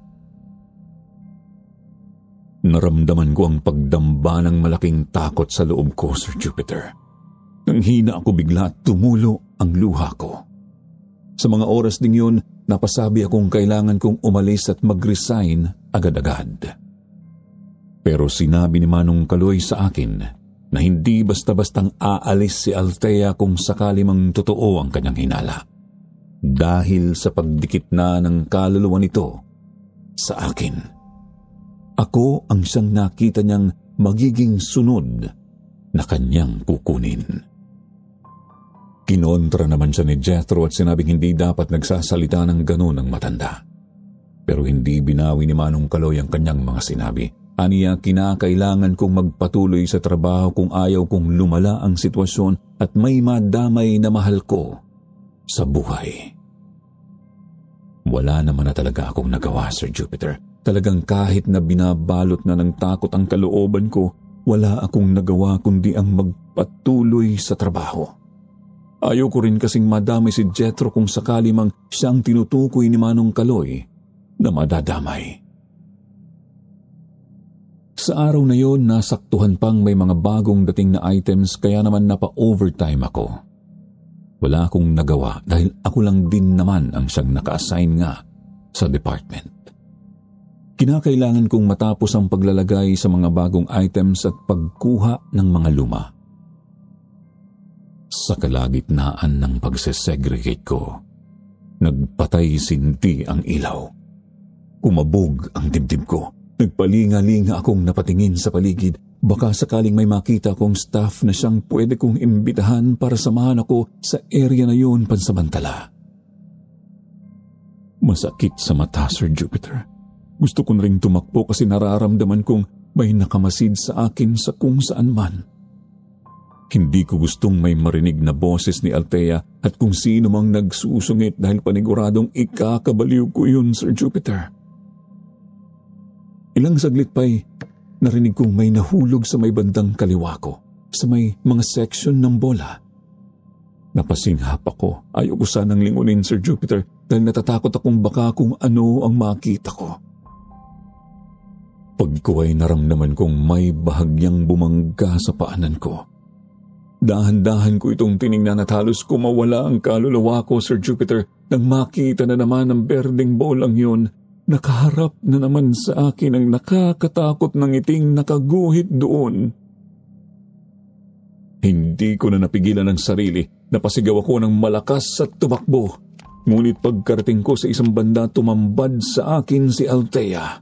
Naramdaman ko ang pagdamba ng malaking takot sa loob ko, Sir Jupiter. Nang hina ako bigla, tumulo ang luha ko. Sa mga oras ding yun, napasabi akong kailangan kong umalis at mag-resign agad-agad. Pero sinabi ni Manong Kaloy sa akin na hindi basta-bastang aalis si Althea kung sakali mang totoo ang kanyang hinala. Dahil sa pagdikit na ng kaluluwa nito sa akin. Ako ang siyang nakita niyang magiging sunod na kanyang kukunin. Kinontra naman siya ni Jethro at sinabing hindi dapat nagsasalita ng ganun ang matanda. Pero hindi binawi ni Manong Kaloy ang kanyang mga sinabi. Aniya, kinakailangan kong magpatuloy sa trabaho kung ayaw kong lumala ang sitwasyon at may madamay na mahal ko sa buhay. Wala naman na talaga akong nagawa, Sir Jupiter. Talagang kahit na binabalot na ng takot ang kalooban ko, wala akong nagawa kundi ang magpatuloy sa trabaho. Ayaw ko rin kasing madamay si Jethro kung sakali mang siyang tinutukoy ni Manong Kaloy na madadamay. Sa araw na yon, nasaktuhan pang may mga bagong dating na items kaya naman napa-overtime ako. Wala akong nagawa dahil ako lang din naman ang siyang naka-assign nga sa department. Kinakailangan kong matapos ang paglalagay sa mga bagong items at pagkuha ng mga luma. Sa kalagitnaan ng pagsesegregate ko, nagpatay sinti ang ilaw. Kumabog ang dibdib ko. Nagpalinga-linga akong napatingin sa paligid. Baka sakaling may makita akong staff na siyang pwede kong imbitahan para samahan ako sa area na yun pansamantala. Masakit sa mata, Sir Jupiter. Gusto ko na rin tumakbo kasi nararamdaman kong may nakamasid sa akin sa kung saan man. Hindi ko gustong may marinig na boses ni Althea at kung sino mang nagsusungit dahil paniguradong ikakabaliw ko yun, Sir Jupiter. Ilang saglit pa'y narinig kong may nahulog sa may bandang kaliwa ko, sa may mga section ng bola. Napasinghap ako. Ayaw ko sanang lingunin, Sir Jupiter, dahil natatakot akong baka kung ano ang makita ko. Pag ko ay naramdaman kong may bahagyang bumangga sa paanan ko. Dahan-dahan ko itong tiningnan at halos kumawala ang kaluluwa ko, Sir Jupiter, nang makita na naman ang berdeng bolang yun. Nakaharap na naman sa akin ang nakakatakot ng ngiting nakaguhit doon. Hindi ko na napigilan ang sarili. Napasigaw ako ng malakas at tumakbo. Ngunit pagkarating ko sa isang banda, tumambad sa akin si Althea.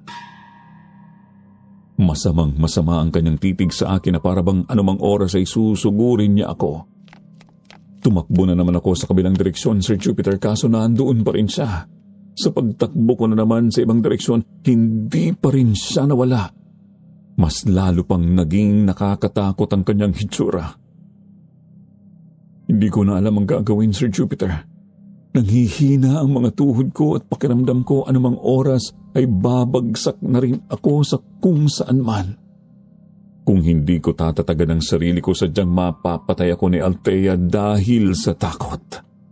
Masamang masama ang kanyang titig sa akin na parabang anumang oras ay susugurin niya ako. Tumakbo na naman ako sa kabilang direksyon, Sir Jupiter, kaso nandoon pa rin siya. Sa pagtakbo ko na naman sa ibang direksyon, hindi pa rin siya nawala. Mas lalo pang naging nakakatakot ang kanyang hitsura. Hindi ko na alam ang gagawin, Sir Jupiter. Nanghihina ang mga tuhod ko at pakiramdam ko anumang oras ay babagsak na rin ako sa kung saan man. Kung hindi ko tatatagan ang sarili ko, sadyang mapapatay ako ni Althea dahil sa takot.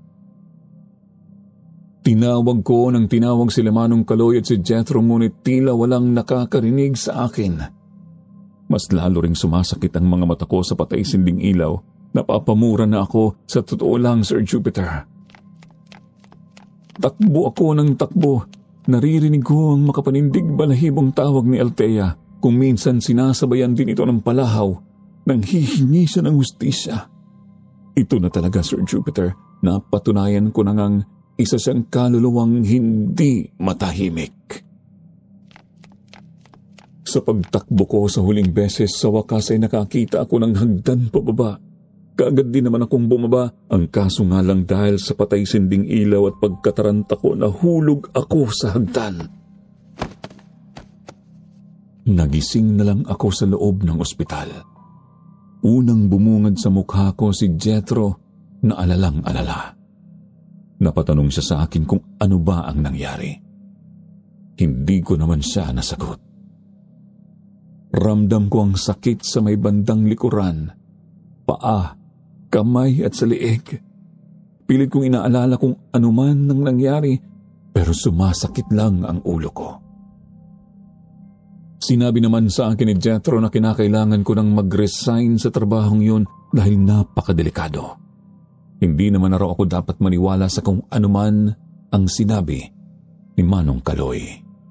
Tinawag ko ng tinawag si Manong Kaloy at si Jethro, ngunit tila walang nakakarinig sa akin. Mas lalo ring sumasakit ang mga mata ko sa patay-sinding ilaw. Napapamura na ako, sa totoo lang, Sir Jupiter. Takbo ako ng takbo. Naririnig ko ang makapanindig balahibong tawag ni Althea. Kung minsan sinasabayan din ito ng palahaw, nang hihingi siya ng hustisya. Ito na talaga, Sir Jupiter. Napatunayan ko na ngang isa siyang kaluluwang hindi matahimik. Sa pagtakbo ko sa huling beses, sa wakas ay nakakita ako ng hagdan pababa. Kaagad din naman akong bumaba, ang kaso nga lang dahil sa patay-sinding ilaw at pagkataranta ko, nahulog ako sa hagdan. Nagising na lang ako sa loob ng ospital. Unang bumungad sa mukha ko si Jethro na alalang-alala. Napatanong siya sa akin kung ano ba ang nangyari. Hindi ko naman siya nasagot. Ramdam ko ang sakit sa may bandang likuran, paa, kamay at sa liig. Pilit kong inaalala kung ano man ang nangyari, pero sumasakit lang ang ulo ko. Sinabi naman sa akin ni Jethro na kinakailangan ko nang mag-resign sa trabahong yun dahil napakadelikado. Hindi naman na raw ako dapat maniwala sa kung ano man ang sinabi ni Manong Kaloy.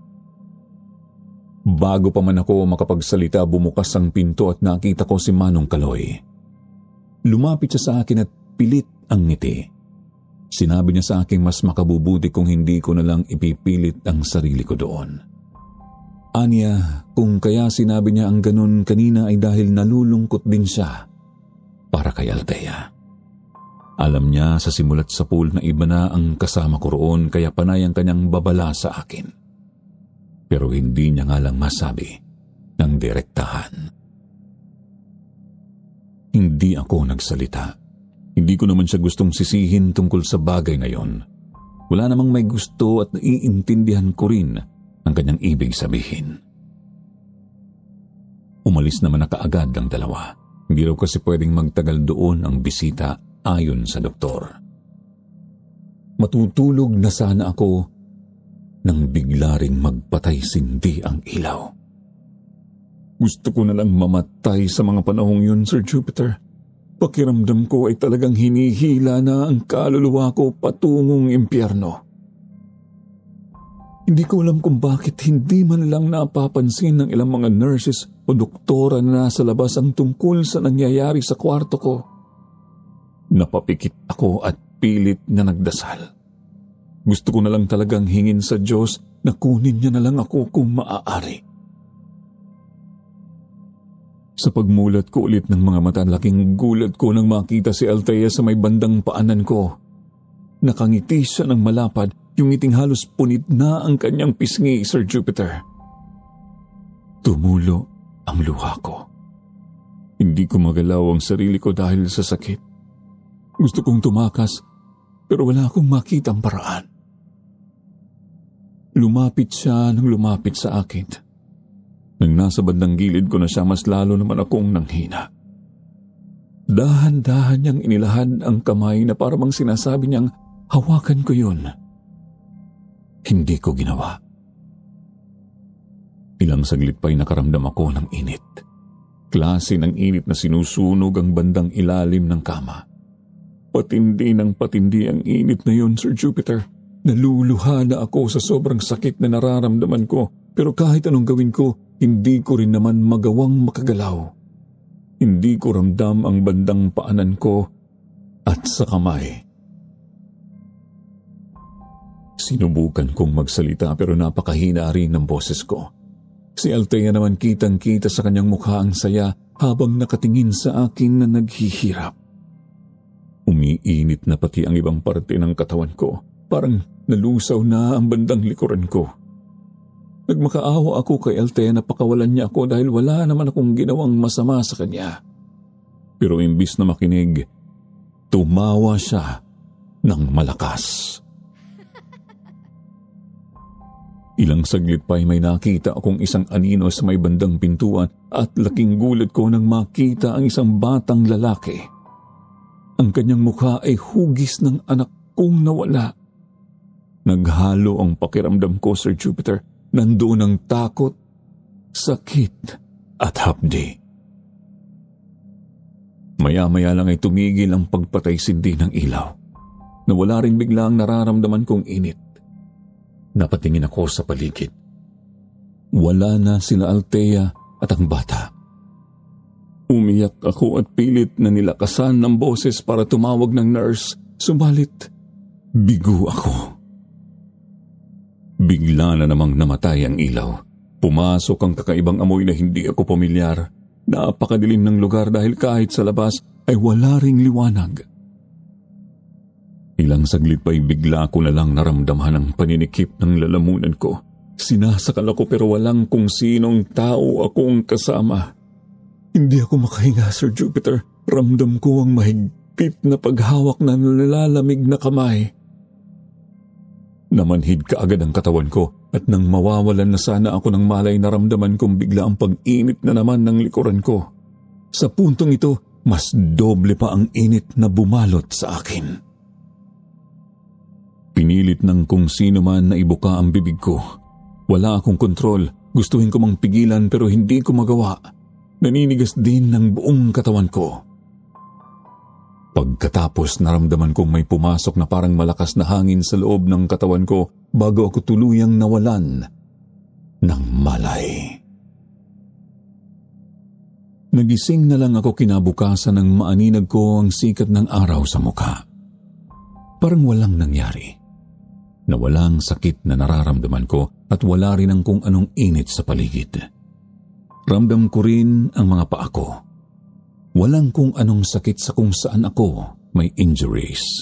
Bago pa man ako makapagsalita, bumukas ang pinto at nakita ko si Manong Kaloy. Lumapit siya sa akin at pilit ang ngiti. Sinabi niya sa akin mas makabubuti kung hindi ko na lang ipipilit ang sarili ko doon. Anya, kung kaya sinabi niya ang ganun kanina ay dahil nalulungkot din siya para kay Althea. Alam niya sa simulat sa pool na iba na ang kasama ko roon, kaya panay ang kanyang babala sa akin. Pero hindi niya nga lang masabi ng direktahan. Hindi ako nagsalita. Hindi ko naman siya gustong sisihin tungkol sa bagay na yon. Wala namang may gusto at naiintindihan ko rin ang kanyang ibig sabihin. Umalis naman na kaagad ang dalawa. Hindi raw kasi pwedeng magtagal doon ang bisita ayon sa doktor. Matutulog na sana ako nang bigla ring magpatay-sindi ang ilaw. Gusto ko na lang mamatay sa mga panahong yun, Sir Jupiter. Pakiramdam ko ay talagang hinihila na ang kaluluwa ko patungong impyerno. Hindi ko alam kung bakit hindi man lang napapansin ng ilang mga nurses o doktora na nasa labas ang tungkol sa nangyayari sa kwarto ko. Napapikit ako at pilit na nagdasal. Gusto ko na lang talagang hingin sa Diyos na kunin niya na lang ako kung maaari. Sa pagmulat ko ulit ng mga mata, laking gulat ko nang makita si Althea sa may bandang paanan ko. Nakangiti siya ng malapad, yung ngiting halos punit na ang kanyang pisngi, Sir Jupiter. Tumulo ang luha ko. Hindi ko magalaw ang sarili ko dahil sa sakit. Gusto kong tumakas, pero wala akong makitang paraan. Lumapit siya nang lumapit sa akin. Nang nasa bandang gilid ko na siya, mas lalo naman akong nanghina. Dahan-dahan niyang inilahad ang kamay na parang sinasabi niyang hawakan ko yun. Hindi ko ginawa. Ilang saglit pa'y nakaramdam ako ng init. Klase ng init na sinusunog ang bandang ilalim ng kama. Patindi ng patindi ang init na yun, Sir Jupiter. Naluluha na ako sa sobrang sakit na nararamdaman ko, pero kahit anong gawin ko, hindi ko rin naman magawang makagalaw. Hindi ko ramdam ang bandang paanan ko at sa kamay. Sinubukan kong magsalita pero napakahina rin ng boses ko. Si Althea naman kitang-kita sa kanyang mukha ang saya habang nakatingin sa akin na naghihirap. Umiinit na pati ang ibang parte ng katawan ko. Parang nalusaw na ang bandang likuran ko. Nagmakaawa ako kay Althea na pakawalan niya ako dahil wala naman akong ginawang masama sa kanya. Pero imbis na makinig, tumawa siya ng malakas. Ilang saglit pa ay may nakita akong isang anino sa may bandang pintuan at laking gulat ko nang makita ang isang batang lalaki. Ang kanyang mukha ay hugis ng anak kong nawala. Naghalo ang pakiramdam ko, Sir Jupiter. Nandoon ang takot, sakit at hapdi. Maya-maya lang ay tumigil ang pagpatay-sindi ng ilaw. Nawala rin bigla ang nararamdaman kong init. Napatingin ako sa paligid. Wala na sila Althea at ang bata. Umiyak ako at pilit na nilakasan ng boses para tumawag ng nurse. Subalit, bigo ako. Bigla na namang namatay ang ilaw. Pumasok ang kakaibang amoy na hindi ako pamilyar. Napakadilim ng lugar dahil kahit sa labas ay wala ring liwanag. Ilang saglit pa ay bigla ko na lang naramdaman ang paninikip ng lalamunan ko. Sinasakal ako pero walang kung sinong tao akong kasama. Hindi ako makahinga, Sir Jupiter. Ramdam ko ang mahigpit na paghawak ng nalalamig na kamay. Namanhid kaagad ang katawan ko at nang mawawalan na sana ako ng malay naramdaman kong bigla ang pag-init na naman ng likuran ko. Sa puntong ito, mas doble pa ang init na bumalot sa akin. Pinilit ng kung sino man na ibuka ang bibig ko. Wala akong kontrol. Gustuhin ko mang pigilan pero hindi ko magawa. Naninigas din ng buong katawan ko. Pagkatapos naramdaman kong may pumasok na parang malakas na hangin sa loob ng katawan ko bago ako tuluyang nawalan ng malay. Nagising na lang ako kinabukasan nang maaninag ko ang sikat ng araw sa mukha. Parang walang nangyari. Na walang sakit na nararamdaman ko at wala rin ang kung anong init sa paligid. Ramdam ko rin ang mga paa ko. Walang kung anong sakit sa kung saan ako may injuries.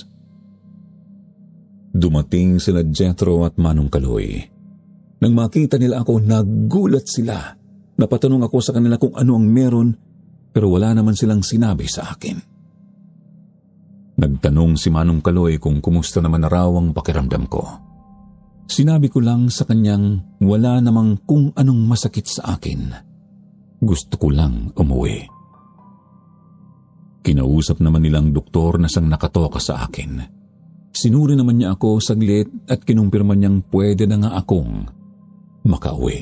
Dumating sila Jethro at Manong Kaloy. Nang makita nila ako, nagulat sila. Napatanong ako sa kanila kung ano ang meron pero wala naman silang sinabi sa akin. Nagtanong si Manong Kaloy kung kumusta naman na raw ang pakiramdam ko. Sinabi ko lang sa kanyang wala namang kung anong masakit sa akin. Gusto ko lang umuwi. Kinausap naman nilang doktor na siyang nakatoka sa akin. Sinuri naman niya ako saglit at kinumpirma niyang pwede na nga akong makauwi.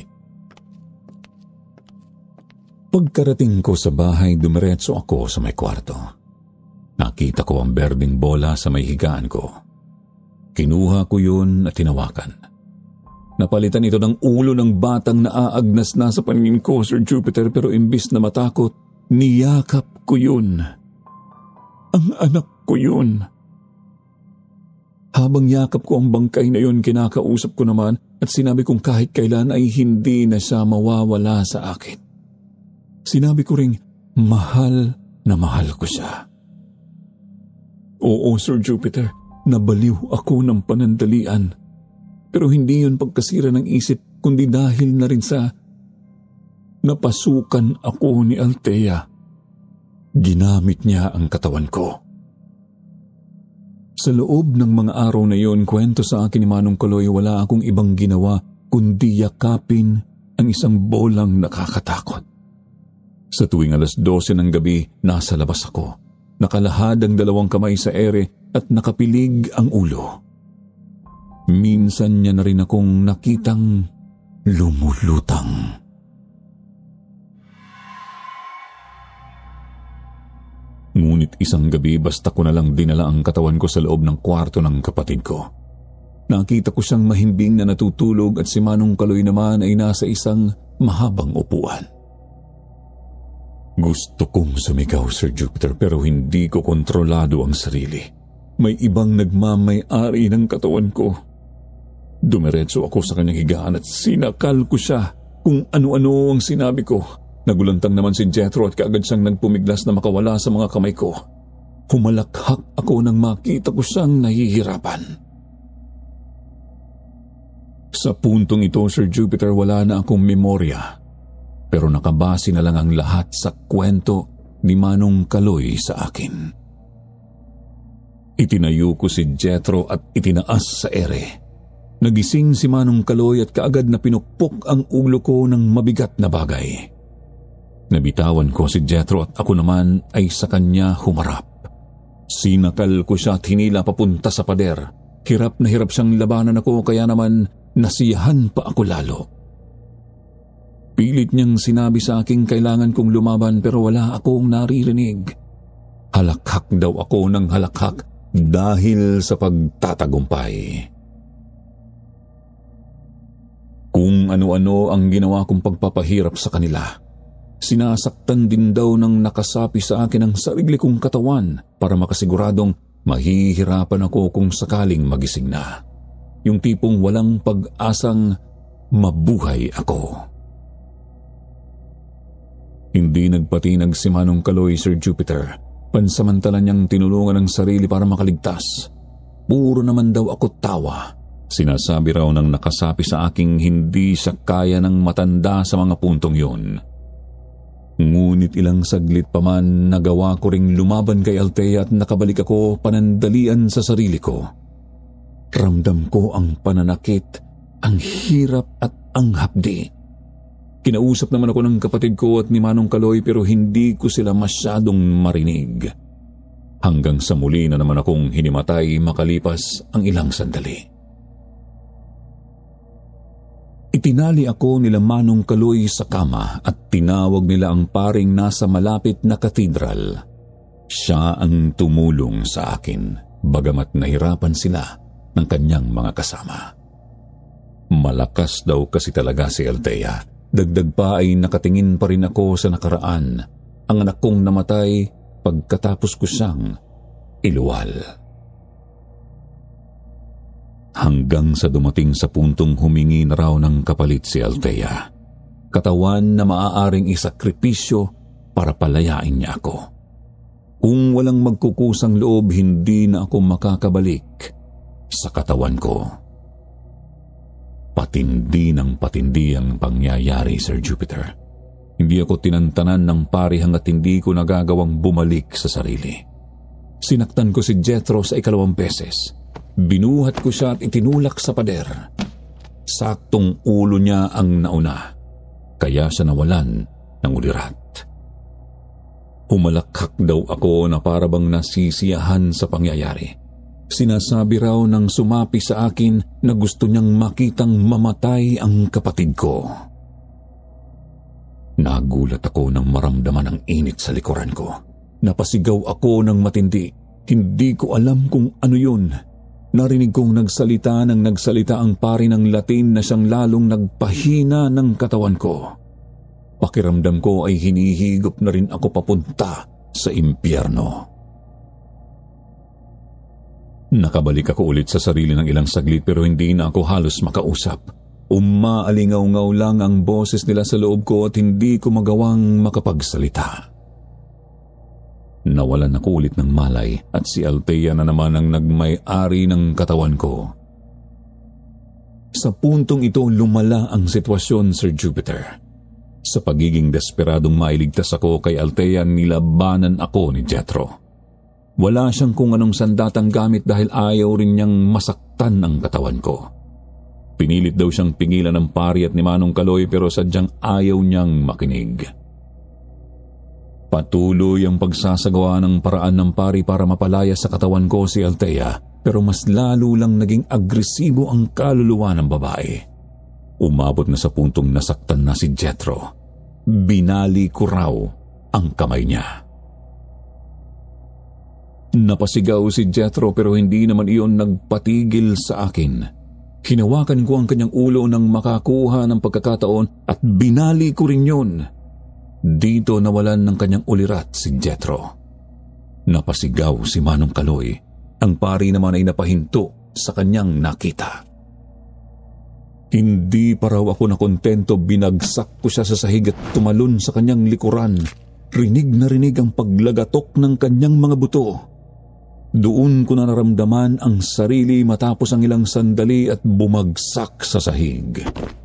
Pagkarating ko sa bahay, dumiretso ako sa may kwarto. Nakita ko ang berdeng bola sa may higaan ko. Kinuha ko yun at tinawakan. Napalitan ito ng ulo ng batang naaagnas na sa paningin ko, Sir Jupiter, pero imbis na matakot, niyakap ko yun. Ang anak ko yun. Habang yakap ko ang bangkay na yun, kinakausap ko naman at sinabi kong kahit kailan ay hindi na siya mawawala sa akin. Sinabi ko ring mahal na mahal ko siya. Oo, Sir Jupiter, nabaliw ako ng panandalian. Pero hindi yun pagkasira ng isip, kundi dahil na rin sa napasukan ako ni Althea. Ginamit niya ang katawan ko. Sa loob ng mga araw na yun, kwento sa akin ni Manong Kaloy, wala akong ibang ginawa kundi yakapin ang isang bolang nakakatakot. Sa tuwing alas dose ng gabi, nasa labas ako. Nakalahad ang dalawang kamay sa ere at nakapilig ang ulo. Minsan niya na rin akong nakitang lumulutang. Ngunit isang gabi basta ko na lang dinala ang katawan ko sa loob ng kwarto ng kapatid ko. Nakita ko siyang mahimbing na natutulog at si Manong Kaloy naman ay nasa isang mahabang upuan. Gusto kong sumigaw, Sir Jupiter, pero hindi ko kontrolado ang sarili. May ibang nagmamay-ari ng katawan ko. Dumiretso ako sa kanyang higaan at sinakal ko siya kung ano-ano ang sinabi ko. Nagulantang naman si Jethro at kaagad siyang nagpumiglas na makawala sa mga kamay ko. Humalakhak ako nang makita ko siyang nahihirapan. Sa puntong ito, Sir Jupiter, wala na akong memorya. Pero nakabase na lang ang lahat sa kwento ni Manong Kaloy sa akin. Itinayo ko si Jethro at itinaas sa ere. Nagising si Manong Kaloy at kaagad na pinukpok ang ulo ko ng mabigat na bagay. Nabitawan ko si Jethro at ako naman ay sa kanya humarap. Sinakal ko siya at hinila papunta sa pader. Hirap na hirap siyang labanan ako kaya naman nasiyahan pa ako lalo. Pilit niyang sinabi sa akin kailangan kong lumaban pero wala akong naririnig. Halakhak daw ako ng halakhak dahil sa pagtatagumpay. Kung ano-ano ang ginawa kong pagpapahirap sa kanila, sinasaktan din daw ng nakasapi sa akin ang sarili kong katawan para makasiguradong mahihirapan ako kung sakaling magising na. Yung tipong walang pag-asang mabuhay ako. Hindi nagpatinag si Manong Kaloy, Sir Jupiter. Pansamantala niyang tinulungan ang sarili para makaligtas. Puro naman daw ako tawa. Sinasabi raw ng nakasapi sa aking hindi siya kaya ng matanda sa mga puntong yun. Ngunit ilang saglit pa man nagawa ko ring lumaban kay Althea at nakabalik ako panandalian sa sarili ko. Ramdam ko ang pananakit, ang hirap at ang hapdi. Kinausap naman ako ng kapatid ko at ni Manong Kaloy pero hindi ko sila masyadong marinig. Hanggang sa muli na naman akong hinimatay makalipas ang ilang sandali. Itinali ako nila Manong Kaloy sa kama at tinawag nila ang paring nasa malapit na katedral. Siya ang tumulong sa akin, bagamat nahirapan sila ng kanyang mga kasama. Malakas daw kasi talaga si Althea. Dagdag pa ay nakatingin pa rin ako sa nakaraan. Ang anak kong namatay pagkatapos ko siyang iluwal. Hanggang sa dumating sa puntong humingi na raw ng kapalit si Althea. Katawan na maaaring isakripisyo para palayain niya ako. Kung walang magkukusang loob, hindi na ako makakabalik sa katawan ko. Patindi ng patindi ang pangyayari, Sir Jupiter. Hindi ako tinantanan ng pari hanggat hindi ko nagagawang bumalik sa sarili. Sinaktan ko si Jethro sa ikalawang beses. Binuhat ko siya at itinulak sa pader. Saktong ulo niya ang nauna, kaya siya nawalan ng ulirat. Humalakhak daw ako na parabang nasisiyahan sa pangyayari. Sinasabi raw ng sumapi sa akin na gusto niyang makitang mamatay ang kapatid ko. Nagulat ako nang maramdaman ang init sa likuran ko. Napasigaw ako ng matindi. Hindi ko alam kung ano yun. Narinig kong nagsalita ng nagsalita ang pari ng Latin na siyang lalong nagpahina ng katawan ko. Pakiramdam ko ay hinihigop na rin ako papunta sa impyerno. Nakabalik ako ulit sa sarili ng ilang saglit pero hindi na ako halos makausap. Umaalingaw-ngaw lang ang boses nila sa loob ko at hindi ko magawang makapagsalita. Nawalan ako ulit ng malay at si Althea na naman ang nagmay-ari ng katawan ko. Sa puntong ito lumala ang sitwasyon, Sir Jupiter. Sa pagiging desperadong mailigtas ako kay Althea, nilabanan ako ni Jethro. Wala siyang kung anong sandatang gamit dahil ayaw rin niyang masaktan ang katawan ko. Pinilit daw siyang pingilan ng pari at ni Manong Kaloy pero sadyang ayaw niyang makinig. Patuloy ang pagsasagawa ng paraan ng pari para mapalaya sa katawan ko si Althea pero mas lalo lang naging agresibo ang kaluluwa ng babae. Umabot na sa puntong nasaktan na si Jethro. Binali ko raw ang kamay niya. Napasigaw si Jethro pero hindi naman iyon nagpatigil sa akin. Hinawakan ko ang kanyang ulo nang makakuha ng pagkakataon at binali ko rin yun. Dito nawalan ng kanyang ulirat si Jethro. Napasigaw si Manong Kaloy. Ang pari naman ay napahinto sa kanyang nakita. Hindi pa raw ako nakontento, binagsak ko siya sa sahig at tumalon sa kanyang likuran. Rinig na rinig ang paglagatok ng kanyang mga buto. Doon ko na naramdaman ang sarili matapos ang ilang sandali at bumagsak sa sahig.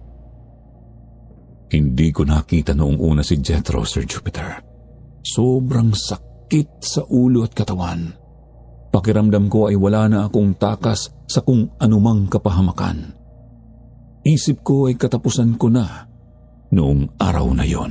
Hindi ko nakita noong una si Jethro, Sir Jupiter. Sobrang sakit sa ulo at katawan. Pakiramdam ko ay wala na akong takas sa kung anumang kapahamakan. Isip ko ay katapusan ko na noong araw na yon.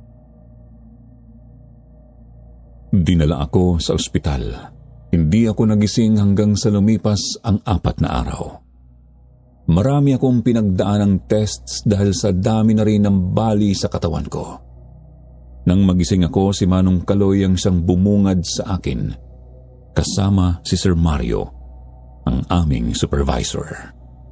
Dinala ako sa ospital. Hindi ako nagising hanggang sa lumipas ang apat na araw. Marami akong pinagdaan ng tests dahil sa dami na rin ng bali sa katawan ko. Nang magising ako, si Manong Kaloy ang siyang bumungad sa akin, kasama si Sir Mario, ang aming supervisor.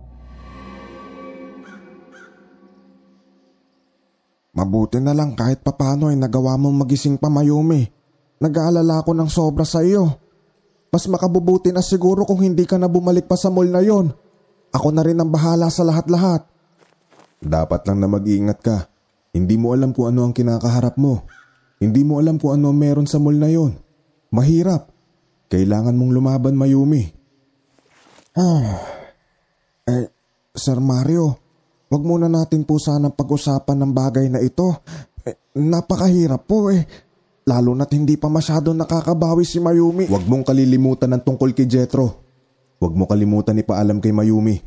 Mabuti na lang kahit papano ay nagawa mong magising pa, Mayumi. Nag-aalala ko ng sobra sa iyo. Mas makabubuti na siguro kung hindi ka na bumalik pa sa mall na yon. Ako na rin ang bahala sa lahat-lahat. Dapat lang na mag-iingat ka. Hindi mo alam kung ano ang kinakaharap mo. Hindi mo alam kung ano meron sa mall na yon. Mahirap. Kailangan mong lumaban, Mayumi. Ah. Eh, Sir Mario, wag muna natin po sanang pag-usapan ng bagay na ito. Eh, napakahirap po eh. Lalo na't hindi pa masyadong nakakabawi si Mayumi. Huwag mong kalilimutan ang tungkol kay Jethro. Huwag mo kalimutan ipaalam kay Mayumi.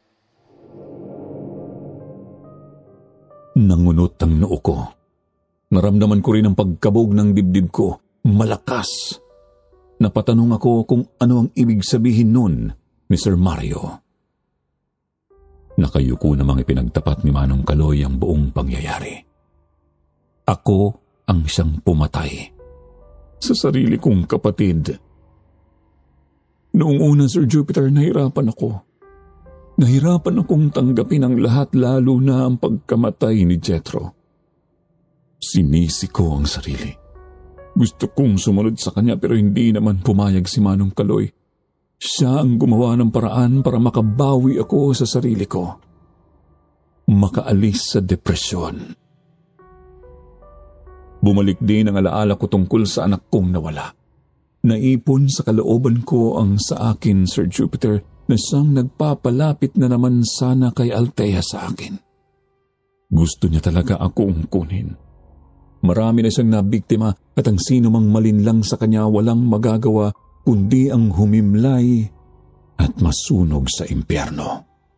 Nangunot ang noo ko. Naramdaman ko rin ang pagkabog ng dibdib ko. Malakas. Napatanong ako kung ano ang ibig sabihin nun ni Sir Mario. Nakayuko namang ipinagtapat ni Manong Kaloy ang buong pangyayari. Ako ang siyang pumatay sa sarili kong kapatid. Noong una, Sir Jupiter, nahirapan ako. Nahirapan akong tanggapin ang lahat, lalo na ang pagkamatay ni Jethro. Sinisi ko ang sarili. Gusto kong sumunod sa kanya pero hindi naman pumayag si Manong Kaloy. Siya ang gumawa ng paraan para makabawi ako sa sarili ko. Makaalis sa depresyon. Bumalik din ang alaala ko tungkol sa anak kong nawala. Naipon sa kalooban ko ang sa akin, Sir Jupiter, na siyang nagpapalapit na naman sana kay Althea sa akin. Gusto niya talaga akong kunin. Marami na siyang nabiktima at ang sino mang malinlang sa kanya walang magagawa kundi ang humimlay at masunog sa impyerno.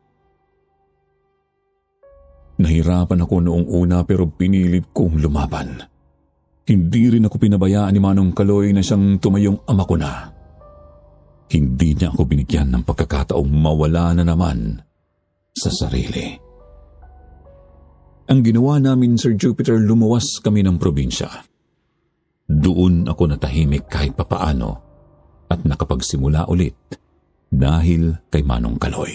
Nahirapan ako noong una pero pinilit kong lumaban. Hindi rin ako pinabayaan ni Manong Kaloy na siyang tumayong ama ko na. Hindi niya ako binigyan ng pagkakataong mawala na naman sa sarili. Ang ginawa namin, Sir Jupiter, lumuwas kami ng probinsya. Doon ako natahimik kahit papaano at nakapagsimula ulit dahil kay Manong Kaloy.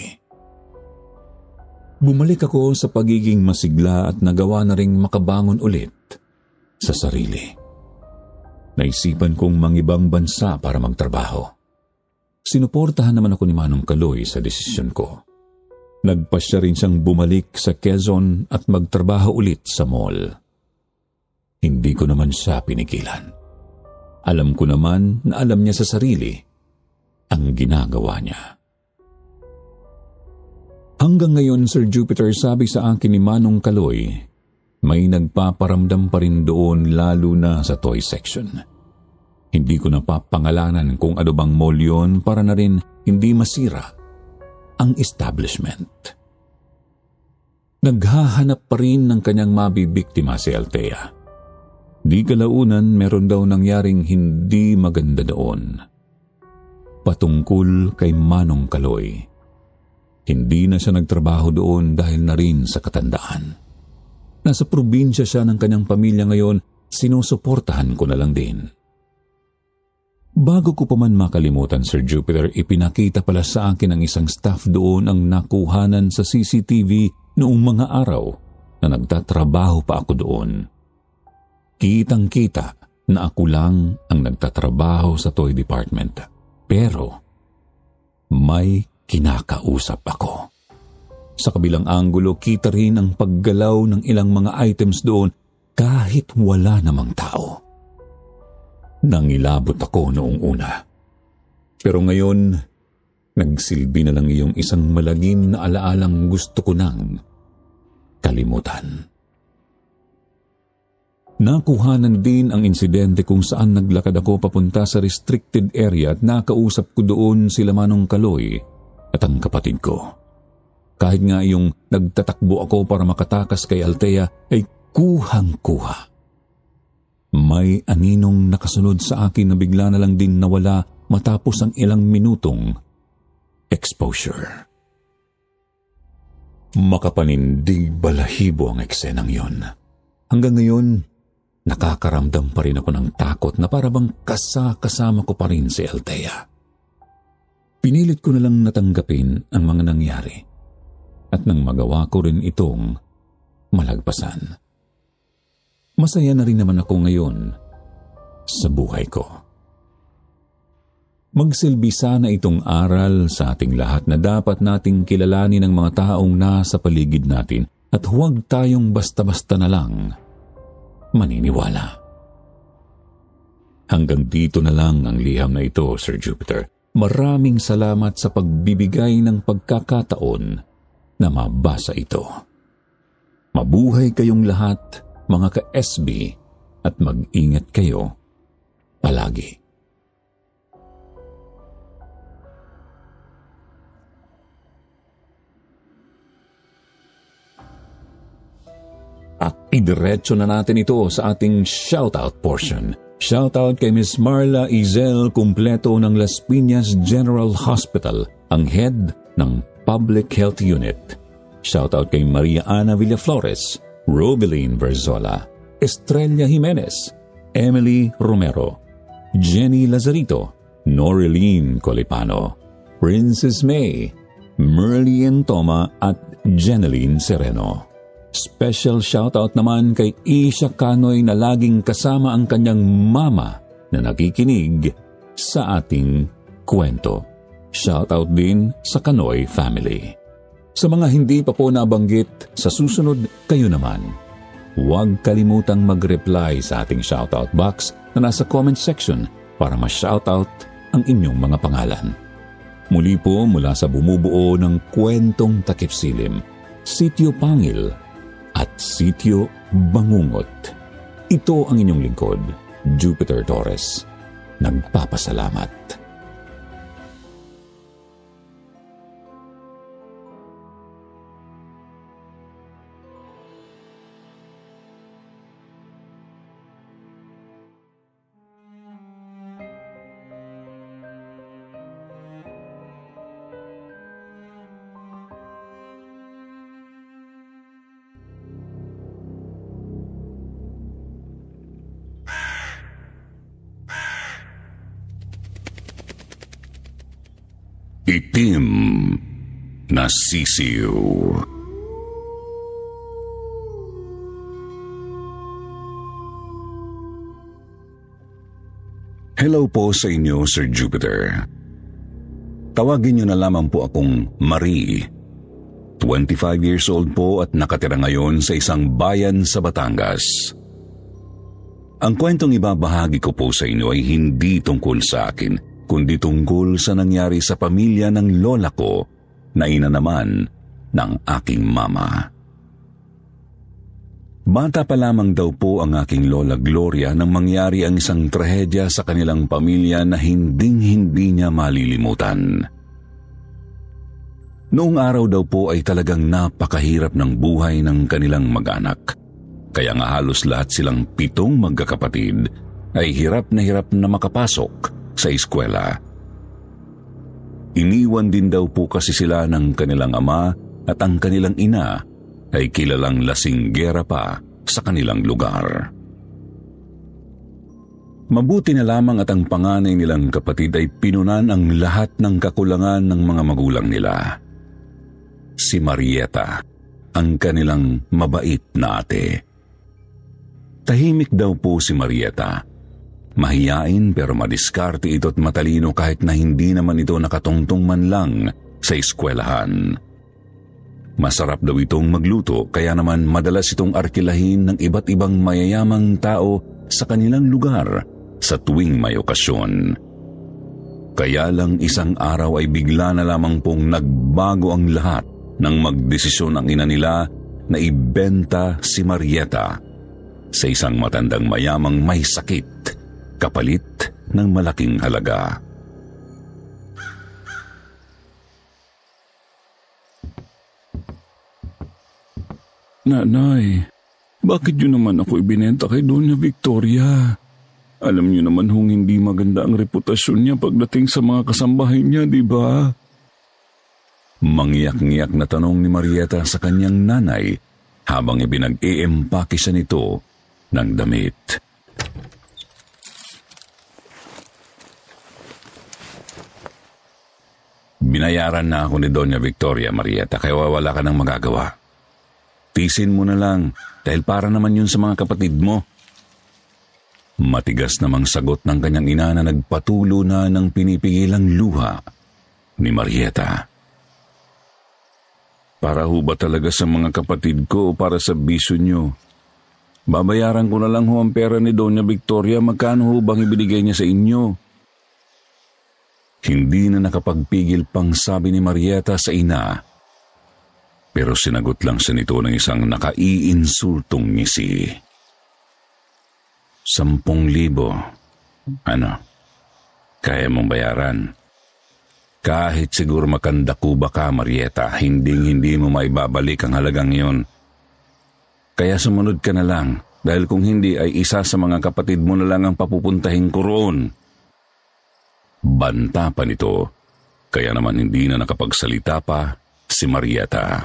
Bumalik ako sa pagiging masigla at nagawa na ring makabangon ulit sa sarili. Naisipan kong mangibang bansa para magtrabaho. Sinuportahan naman ako ni Manong Kaloy sa desisyon ko. Nagpasya rin siyang bumalik sa Quezon at magtrabaho ulit sa mall. Hindi ko naman siya pinigilan. Alam ko naman na alam niya sa sarili ang ginagawa niya. Hanggang ngayon, Sir Jupiter, sabi sa akin ni Manong Kaloy, may nagpaparamdam pa rin doon, lalo na sa toy section. Hindi ko napapangalanan kung ano bang mall yun para na rin hindi masira ang establishment. Naghahanap pa rin ng kanyang mabibiktima si Althea. Di kalaunan meron daw nangyaring hindi maganda doon. Patungkol kay Manong Kaloy. Hindi na siya nagtrabaho doon dahil na rin sa katandaan. Nasa probinsya siya ng kanyang pamilya ngayon, sinusuportahan ko na lang din. Bago ko pa man makalimutan, Sir Jupiter, ipinakita pala sa akin ng isang staff doon ang nakuhanan sa C C T V noong mga araw na nagtatrabaho pa ako doon. Kitang-kita na ako lang ang nagtatrabaho sa toy department. Pero may kinakausap ako. Sa kabilang anggulo, kita rin ang paggalaw ng ilang mga items doon kahit wala namang tao. Nangilabot ako noong una. Pero ngayon, nagsilbi na lang iyong isang malagim na alaalang gusto ko nang kalimutan. Nakuhanan din ang insidente kung saan naglakad ako papunta sa restricted area at nakausap ko doon sila Manong Kaloy at ang kapatid ko. Kahit nga yung nagtatakbo ako para makatakas kay Althea ay kuhang-kuha. May aninong nakasunod sa akin na bigla na lang din nawala matapos ang ilang minutong exposure. Makapanindig balahibo ang eksenang yon. Hanggang ngayon, nakakaramdam pa rin ako ng takot na para bang kasakasama ko pa rin si Althea. Pinilit ko na lang natanggapin ang mga nangyari at nang magawa ko rin itong malagpasan. Masaya na rin naman ako ngayon sa buhay ko. Magsilbi sana itong aral sa ating lahat na dapat nating kilalanin ang mga taong nasa paligid natin at huwag tayong basta-basta na lang maniniwala. Hanggang dito na lang ang liham na ito, Sir Jupiter. Maraming salamat sa pagbibigay ng pagkakataon na mabasa ito. Mabuhay kayong lahat, mga ka-S B, at mag-ingat kayo palagi. At idiretso na natin ito sa ating shoutout portion. Shoutout kay Miss Marla Izel Kumpleto ng Las Piñas General Hospital, ang head ng Public Health Unit. Shoutout kay Maria Ana Villaflores, Robeline Verzola, Estrella Jimenez, Emily Romero, Jenny Lazarito, Noreline Colipano, Princess May, Merlin Toma at Jeneline Sereno. Special shoutout naman kay Isha Kanoy na laging kasama ang kanyang mama na nakikinig sa ating kwento. Shoutout din sa Kanoy family. Sa mga hindi pa po nabanggit, sa susunod kayo naman. Huwag kalimutang mag-reply sa ating shoutout box na nasa comment section para ma-shoutout ang inyong mga pangalan. Muli po mula sa bumubuo ng Kwentong Takip Silim, Sitio Pangil at Sitio Bangungot. Ito ang inyong lingkod, Jupiter Torres. Nagpapasalamat. Itim na sisiw. Hello po sa inyo, Sir Jupiter. Tawagin niyo na lamang po akong Marie. twenty-five years old po at nakatira ngayon sa isang bayan sa Batangas. Ang kwentong ibabahagi ko po sa inyo ay hindi tungkol sa akin, kundi tungkol sa nangyari sa pamilya ng lola ko na ina naman ng aking mama. Bata pa lamang daw po ang aking lola Gloria nang mangyari ang isang trahedya sa kanilang pamilya na hinding-hindi niya malilimutan. Noong araw daw po ay talagang napakahirap ng buhay ng kanilang mag-anak. Kaya nga halos lahat silang pitong magkakapatid ay hirap na hirap na makapasok sa eskwela. Iniwan din daw po kasi sila ng kanilang ama at ang kanilang ina ay kilalang lasinggera pa sa kanilang lugar. Mabuti na lamang at ang panganay nilang kapatid ay pinunan ang lahat ng kakulangan ng mga magulang nila. Si Marieta, ang kanilang mabait na ate. Tahimik daw po si Marieta. Mahiyain pero madiskarte ito at matalino kahit na hindi naman ito nakatungtong man lang sa eskwelahan. Masarap daw itong magluto kaya naman madalas itong arkilahin ng iba't ibang mayayamang tao sa kanilang lugar sa tuwing may okasyon. Kaya lang isang araw ay bigla na lamang pong nagbago ang lahat nang magdesisyon ang ina nila na ibenta si Marieta sa isang matandang mayamang may sakit kapalit ng malaking halaga. Nanay, bakit yun naman ako ibinenta kay Doña Victoria? Alam niyo naman hong hindi maganda ang reputasyon niya pagdating sa mga kasambahay niya, di ba? Mangyak-ngiyak na tanong ni Marieta sa kanyang nanay habang ibinag-iempake siya nito ng damit. Binayaran na ako ni Doña Victoria, Marieta, kaya wala ka nang magagawa. Tisin mo na lang dahil para naman yun sa mga kapatid mo. Matigas namang sagot ng kanyang ina na nagpatulo na ng pinipigilang luha ni Marieta. Para ho ba talaga sa mga kapatid ko o para sa bisyo nyo? Babayaran ko na lang ho ang pera ni Doña Victoria, magkano ho bang ibinigay niya sa inyo? Hindi na nakapagpigil pang sabi ni Marieta sa ina, pero sinagot lang siya nito ng isang nakaiinsultong ngisi. Sampung libo. Ano? Kaya mong bayaran? Kahit siguro makandakuba ka, Marieta, hinding-hindi mo maibabalik ang halagang iyon. Kaya sumunod ka na lang, dahil kung hindi ay isa sa mga kapatid mo na lang ang papupuntahin ko roon. Banta pa nito, kaya naman hindi na nakapagsalita pa si Marieta.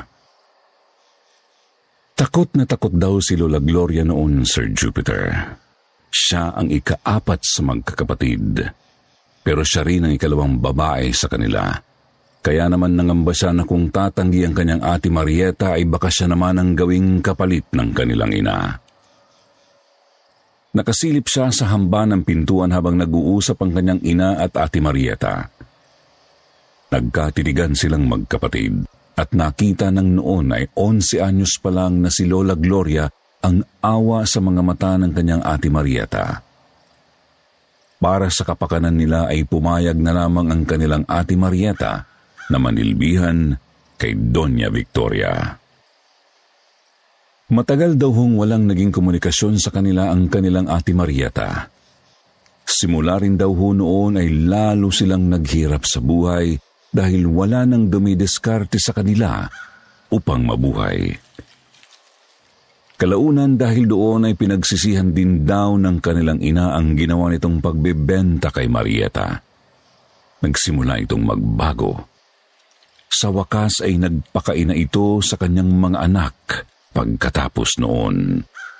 Takot na takot daw si Lola Gloria noon, Sir Jupiter. Siya ang ikaapat sa magkakapatid, pero siya rin ang ikalawang babae sa kanila. Kaya naman nangamba siya na kung tatanggi ang kanyang ate Marieta ay baka siya naman ang gawing kapalit ng kanilang ina. Nakasilip siya sa hamba ng pintuan habang nag-uusap ang kanyang ina at ate Marieta. Nagkatiligan silang magkapatid at nakita ng noon ay onse anyos pa lang na si Lola Gloria ang awa sa mga mata ng kanyang ate Marieta. Para sa kapakanan nila ay pumayag na lamang ang kanilang ate Marieta na manilbihan kay Doña Victoria. Matagal daw hong walang naging komunikasyon sa kanila ang kanilang ate Marieta. Simula rin daw ho noon ay lalo silang naghirap sa buhay dahil wala nang dumidiskarte sa kanila upang mabuhay. Kalaunan dahil doon ay pinagsisihan din daw ng kanilang ina ang ginawa nitong pagbebenta kay Marieta. Nagsimula itong magbago. Sa wakas ay nagpakaina ito sa kanyang mga anak pagkatapos noon.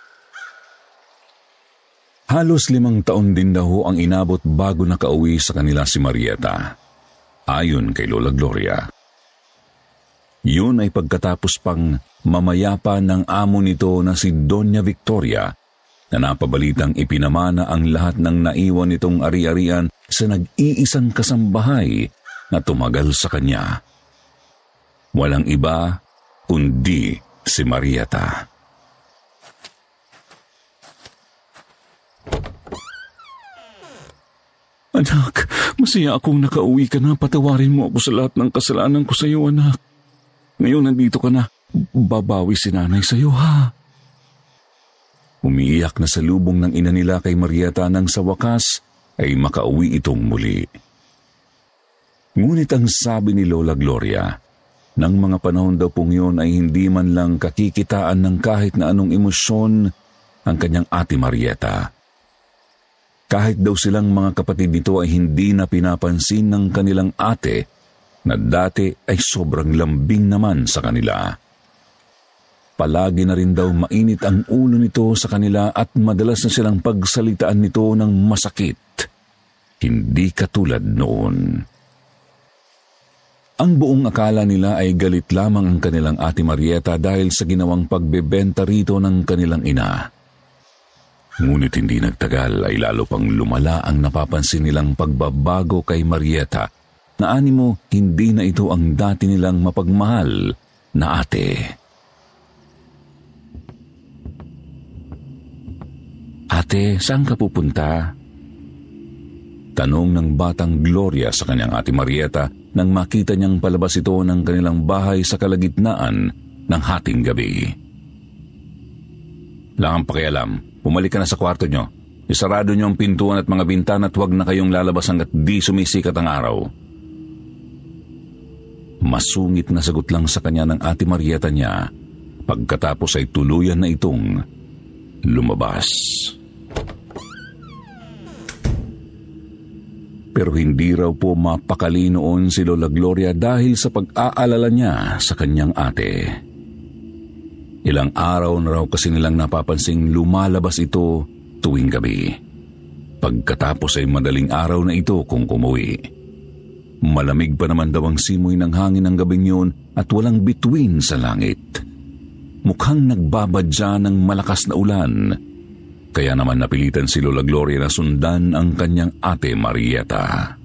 Halos limang taon din daw ang inabot bago nakauwi sa kanila si Marieta, ayon kay Lola Gloria. Yun ay pagkatapos pang mamayapa ng amo nito na si Doña Victoria na napabalitang ipinamana ang lahat ng naiwan nitong ari-arian sa nag-iisang kasambahay na tumagal sa kanya. Walang iba kundi si Marieta. Anak, masaya akong nakauwi ka na. Patawarin mo ako sa lahat ng kasalanan ko sa iyo, anak. Ngayon nandito ka na. Babawi si nanay sa iyo, ha? Umiiyak na sa lubong ng ina nila kay Marieta nang sa wakas ay makauwi itong muli. Ngunit ang sabi ni Lola Gloria, nang mga panahon daw pong yun ay hindi man lang kakikitaan ng kahit na anong emosyon ang kanyang ate Marieta. Kahit daw silang mga kapatid nito ay hindi na pinapansin ng kanilang ate na dati ay sobrang lambing naman sa kanila. Palagi na rin daw mainit ang ulo nito sa kanila at madalas na silang pagsalitaan nito ng masakit, hindi katulad noon. Ang buong akala nila ay galit lamang ang kanilang ate Marieta dahil sa ginawang pagbebenta rito ng kanilang ina. Ngunit hindi nagtagal ay lalo pang lumala ang napapansin nilang pagbabago kay Marieta na animo hindi na ito ang dati nilang mapagmahal na ate. Ate, saan ka pupunta? Tanong ng batang Gloria sa kanyang ate Marieta nang makita niyang palabas ito ng kanilang bahay sa kalagitnaan ng hating gabi. Lang ang pakialam, bumalik ka na sa kwarto nyo. Isarado nyo ang pintuan at mga bintana at huwag na kayong lalabas hanggat di sumisikat ang araw. Masungit na sagot lang sa kanya ng ate Marieta niya pagkatapos ay tuluyan na itong lumabas. Pero hindi raw po mapakali noon si Lola Gloria dahil sa pag-aalala niya sa kanyang ate. Ilang araw na raw kasi nilang napapansing lumalabas ito tuwing gabi. Pagkatapos ay madaling araw na ito kung umuwi. Malamig pa naman daw ang simoy ng hangin ng gabing yun at walang bituin sa langit. Mukhang nagbabadya ng malakas na ulan. Kaya naman napilitan si Lola Gloria na sundan ang kanyang ate Marieta.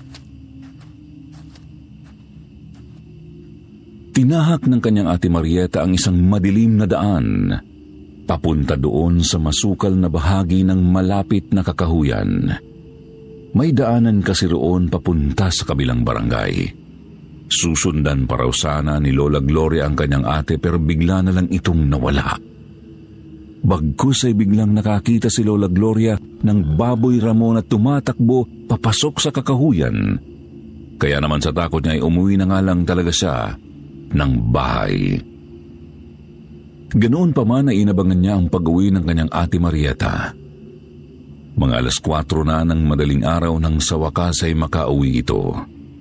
Tinahak ng kanyang ate Marieta ang isang madilim na daan, papunta doon sa masukal na bahagi ng malapit na kakahuyan. May daanan kasi roon papunta sa kabilang barangay. Susundan pa raw sana ni Lola Gloria ang kanyang ate pero bigla na lang itong nawala. Bagkus ay biglang nakakita si Lola Gloria ng baboy Ramon at tumatakbo papasok sa kakahuyan. Kaya naman sa takot niya ay umuwi na nga lang talaga siya ng bahay. Ganoon pa man ay inabangan niya ang pag-uwi ng kanyang ate Marieta. Mga alas kwatro na ng madaling araw nang sa wakas ay makauwi ito.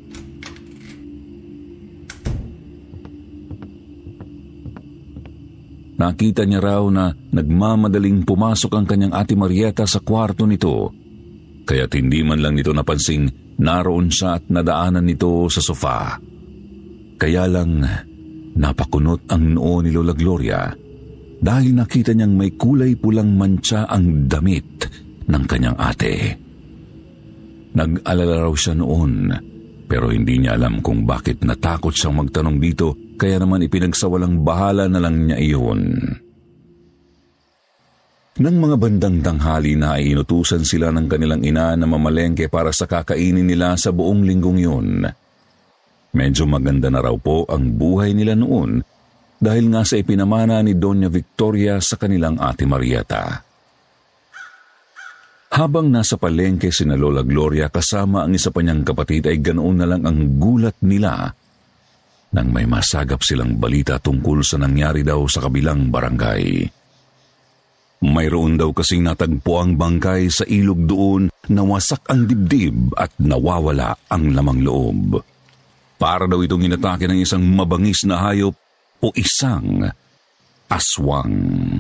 Nakita niya raw na nagmamadaling pumasok ang kanyang ate Marieta sa kwarto nito, kaya't hindi man lang nito napansing naroon siya at nadaanan nito sa sofa. Kaya lang napakunot ang noo ni Lola Gloria dahil nakita niyang may kulay pulang mantsa ang damit ng kanyang ate. Nag-alala raw siya noon pero hindi niya alam kung bakit natakot siyang magtanong dito. Kaya naman ipinagsawalang bahala na lang niya iyon. Nang mga bandang tanghali na ay inutusan sila ng kanilang ina na mamalengke para sa kakainin nila sa buong linggong yun. Medyo maganda na raw po ang buhay nila noon dahil nga sa ipinamana ni Doña Victoria sa kanilang ate Marieta. Habang nasa palengke sina Lola Gloria kasama ang isa pa niyang kapatid ay ganoon na lang ang gulat nila nang may masagap silang balita tungkol sa nangyari daw sa kabilang barangay. Mayroon daw kasing natagpo ang bangkay sa ilog doon na wasak ang dibdib at nawawala ang lamang loob. Para daw itong inatake ng isang mabangis na hayop o isang aswang.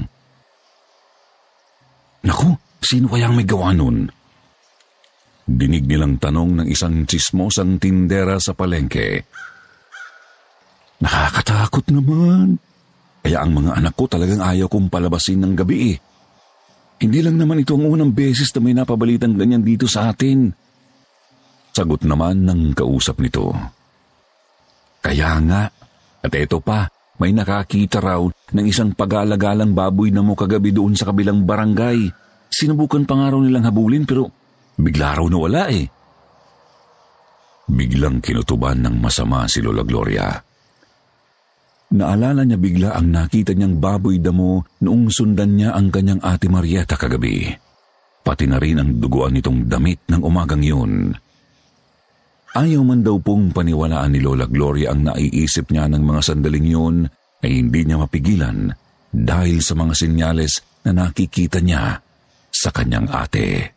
Naku, sino kayang may gawa nun? Dinig nilang tanong ng isang tsismosang tindera sa palengke. Nakakatakot naman. Kaya ang mga anak ko talagang ayaw kong palabasin ng gabi eh. Hindi lang naman ito ang unang beses na may napabalitang ganyan dito sa atin. Sagot naman ng kausap nito. Kaya nga, at eto pa, may nakakita raw ng isang pag-alagalang baboy na mo kagabi doon sa kabilang barangay. Sinubukan pa nga raw nilang habulin pero bigla raw nawala eh. Biglang kinutuban ng masama si Lola Gloria. Naalala niya bigla ang nakita niyang baboy damo noong sundan niya ang kanyang ate Marieta kagabi. Pati na rin ang duguan nitong damit ng umagang yun. Ayaw man daw pong paniwalaan ni Lola Gloria ang naiisip niya ng mga sandaling yun ay hindi niya mapigilan dahil sa mga senyales na nakikita niya sa kanyang ate.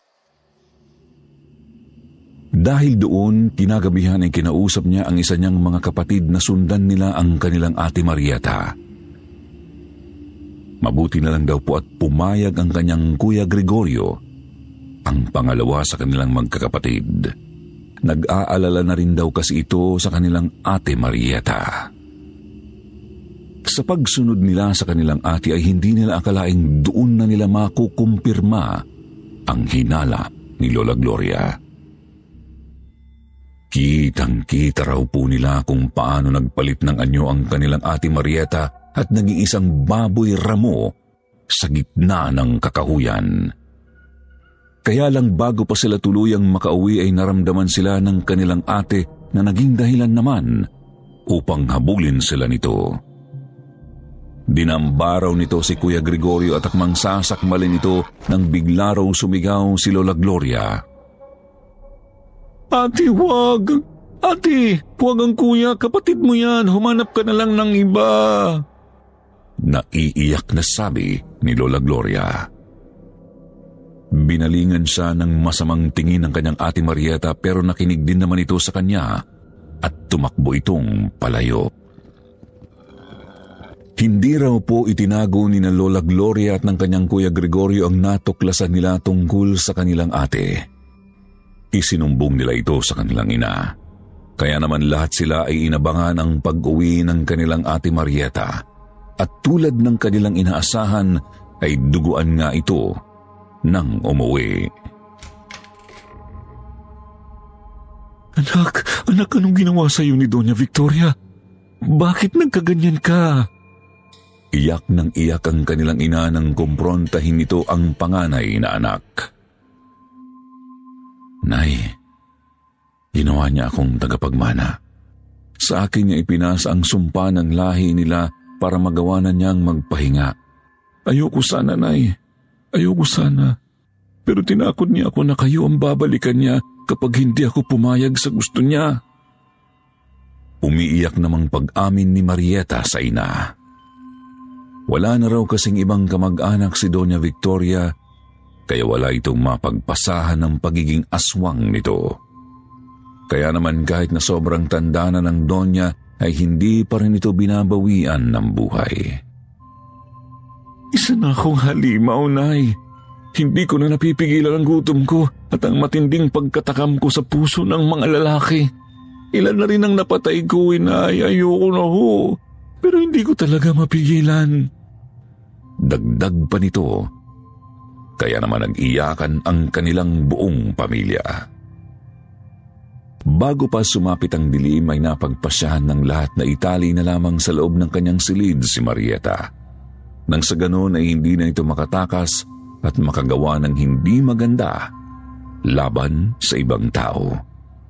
Dahil doon, kinagabihan ay kinausap niya ang isa niyang mga kapatid na sundan nila ang kanilang ate Marieta. Mabuti na lang daw po at pumayag ang kanyang kuya Gregorio, ang pangalawa sa kanilang magkakapatid. Nag-aalala na rin daw kasi ito sa kanilang ate Marieta. Sa pagsunod nila sa kanilang ate ay hindi nila akalaing doon na nila makukumpirma ang hinala ni Lola Gloria. Kitang-kita raw po nila kung paano nagpalit ng anyo ang kanilang ate Marieta at naging isang baboy ramo sa gitna ng kakahuyan. Kaya lang bago pa sila tuluyang makauwi ay naramdaman sila ng kanilang ate na naging dahilan naman upang habulin sila nito. Dinambaraw nito si Kuya Gregorio at akmang sasakmalin ito nang bigla raw sumigaw si Lola Gloria. Ate, huwag! Ate, huwag ang kuya, kapatid mo yan, humanap ka na lang ng iba. Naiiyak na sabi ni Lola Gloria. Binalingan siya ng masamang tingin ng kanyang ate Marieta pero nakinig din naman ito sa kanya at tumakbo itong palayo. Hindi raw po itinago ni na Lola Gloria at ng kanyang Kuya Gregorio ang natuklasan nila tungkol sa kanilang ate. Isinumbong nila ito sa kanilang ina. Kaya naman lahat sila ay inabangan ang pag-uwi ng kanilang ate Marieta. At tulad ng kanilang inaasahan ay duguan nga ito nang umuwi. Anak, anak, anong ginawa sa iyo ni Doña Victoria? Bakit nagkaganyan ka? Iyak ng iyak ang kanilang ina nang kumprontahin nito ang panganay na anak. Nay, ginawa niya akong tagapagmana. Sa akin niya ipinasa ang sumpa ng lahi nila para magawa na niyang magpahinga. Ayoko sana, Nay. Ayoko sana. Pero tinakot niya ako na kayo ang babalikan niya kapag hindi ako pumayag sa gusto niya. Umiiyak namang pag-amin ni Marieta sa ina. Wala na raw kasing ibang kamag-anak si Doña Victoria, kaya wala itong mapagpasahan ng pagiging aswang nito. Kaya naman kahit na sobrang tanda na ng Donya ay hindi pa rin ito binabawian ng buhay. Isa na akong halimaw, Nay. Hindi ko na napipigilan ang gutom ko at ang matinding pagkatakam ko sa puso ng mga lalaki. Ilan na rin ang napatay ko, Inay. Ayoko na ho. Pero hindi ko talaga mapigilan. Dagdag pa nito, kaya naman nag-iyakan ang kanilang buong pamilya. Bago pa sumapit ang dilim ay napagpasyahan ng lahat na itali na lamang sa loob ng kanyang silid si Marieta. Nang sa ganon ay hindi na ito makatakas at makagawa ng hindi maganda laban sa ibang tao.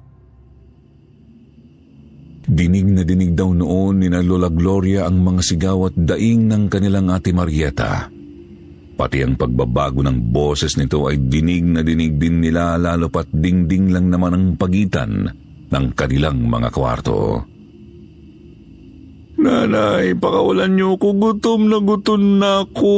Dinig na dinig daw noon ni na Lola Gloria ang mga sigaw at daing ng kanilang ate Marieta. Pati ang pagbabago ng boses nito ay dinig na dinig din nila lalo pat dingding lang naman ang pagitan ng kanilang mga kwarto. Nanay, pakawalan niyo ko. Gutom na gutom na ako.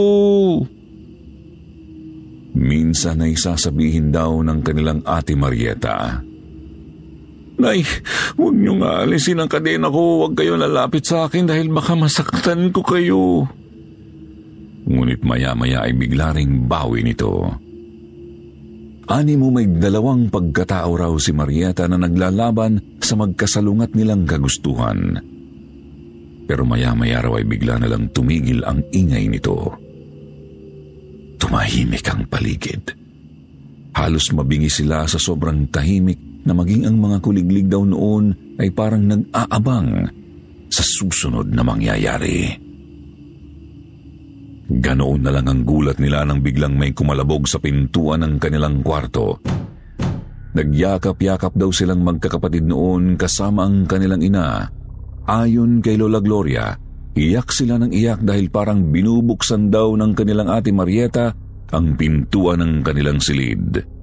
Minsan ay sasabihin daw ng kanilang ate Marieta, Nay, huwag niyo nga alisin ang kadena ko. Huwag kayo lalapit sa akin dahil baka masaktan ko kayo. Ngunit maya-maya ay bigla ring bawi nito. Ani mo may dalawang pagkatao raw si Marieta na naglalaban sa magkasalungat nilang kagustuhan. Pero maya-maya raw ay bigla na lang tumigil ang ingay nito. Tumahimik ang paligid. Halos mabingi sila sa sobrang tahimik na maging ang mga kuliglig daw noon ay parang nag-aabang sa susunod na mangyayari. Ganoon na lang ang gulat nila nang biglang may kumalabog sa pintuan ng kanilang kwarto. Nagyakap-yakap daw silang magkakapatid noon kasama ang kanilang ina. Ayon kay Lola Gloria, iyak sila ng iyak dahil parang binubuksan daw ng kanilang ate Marieta ang pintuan ng kanilang silid.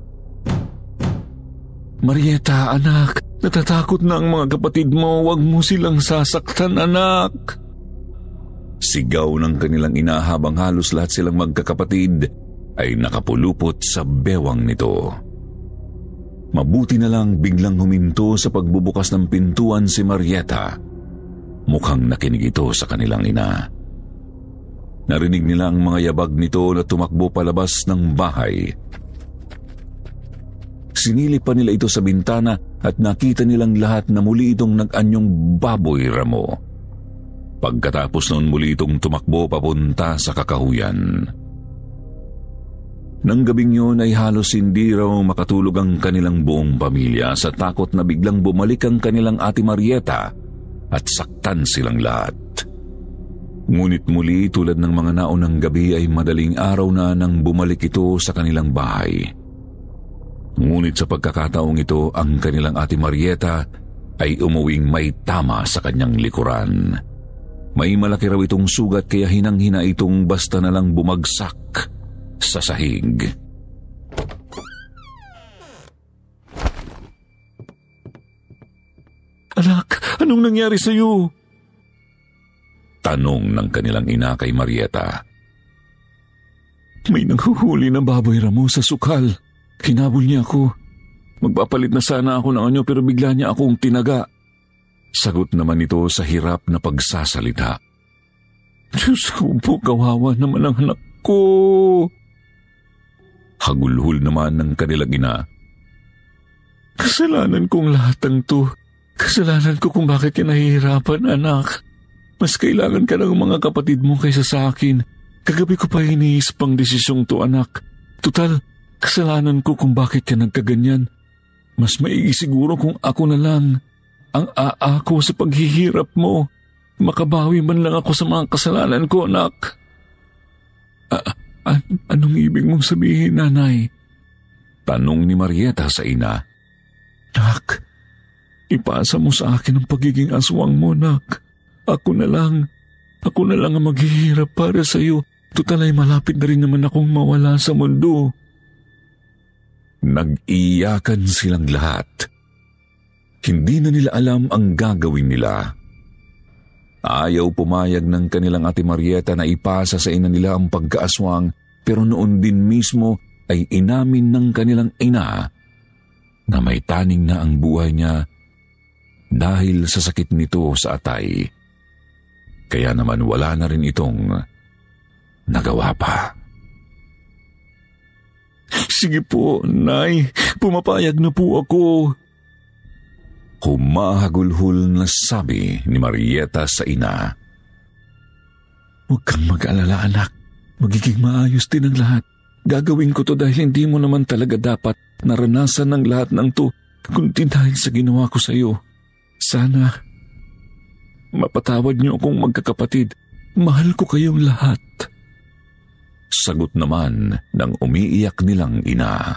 Marieta, anak, natatakot na ang mga kapatid mo. Huwag mo silang sasaktan, anak. Sigaw ng kanilang ina habang halos lahat silang magkakapatid ay nakapulupot sa bewang nito. Mabuti na lang biglang huminto sa pagbubukas ng pintuan si Marieta. Mukhang nakinig ito sa kanilang ina. Narinig nila ang mga yabag nito na tumakbo palabas ng bahay. Sinilip pa nila ito sa bintana at nakita nilang lahat na muli itong nag-anyong baboy ramo. Pagkatapos noon muli itong tumakbo papunta sa kakahuyan. Nang gabing yun ay halos hindi raw makatulog ang kanilang buong pamilya sa takot na biglang bumalik ang kanilang Ate Marieta at saktan silang lahat. Ngunit muli tulad ng mga naunang gabi ay madaling araw na nang bumalik ito sa kanilang bahay. Ngunit sa pagkakataong ito ang kanilang Ate Marieta ay umuwing may tama sa kanyang likuran. May malaki raw itong sugat kaya hinang-hina itong basta na lang bumagsak sa sahig. Anak, anong nangyari sa iyo? Tanong ng kanilang ina kay Marieta. May nanghuhuli na baboy ramo sa sukal. Hinabol niya ako. Magpapalit na sana ako ng anyo pero bigla niya akong tinaga. Sagot naman ito sa hirap na pagsasalita. Diyos ko po, kawawa naman ang anak ko. Hagulhul naman ng kanilang ina. Kasalanan kong lahat ng to. Kasalanan ko kung bakit ka nahihirapan, anak. Mas kailangan ka ng mga kapatid mo kaysa sa akin. Kagabi ko pa iniisip ang desisyong to, anak. Tutal, kasalanan ko kung bakit ka nagkaganyan. Mas maigi siguro kung ako na lang ang aako sa paghihirap mo. Makabawi man lang ako sa mga kasalanan ko, anak. A- an- anong ibig mong sabihin, nanay? Tanong ni Marieta sa ina. Nak, ipasa mo sa akin ang pagiging aswang mo, nak. Ako na lang. Ako na lang ang maghihirap para sa iyo. Tutal ay malapit na rin naman akong mawala sa mundo. Nag-iyakan silang lahat. Hindi na nila alam ang gagawin nila. Ayaw pumayag ng kanilang Ate Marieta na ipasa sa ina nila ang pagkaaswang, pero noon din mismo ay inamin ng kanilang ina na may taning na ang buhay niya dahil sa sakit nito sa atay. Kaya naman wala na rin itong nagawa pa. Sige po, Nay. Pumapayag na po ako. Humahagulhul na sabi ni Marieta sa ina. Huwag kang mag-alala, anak. Magiging maayos din ang lahat. Gagawin ko to dahil hindi mo naman talaga dapat naranasan ng lahat ng to, kundi dahil sa ginawa ko sa iyo. Sana mapatawad niyo akong magkakapatid. Mahal ko kayong lahat. Sagot naman ng umiiyak nilang ina.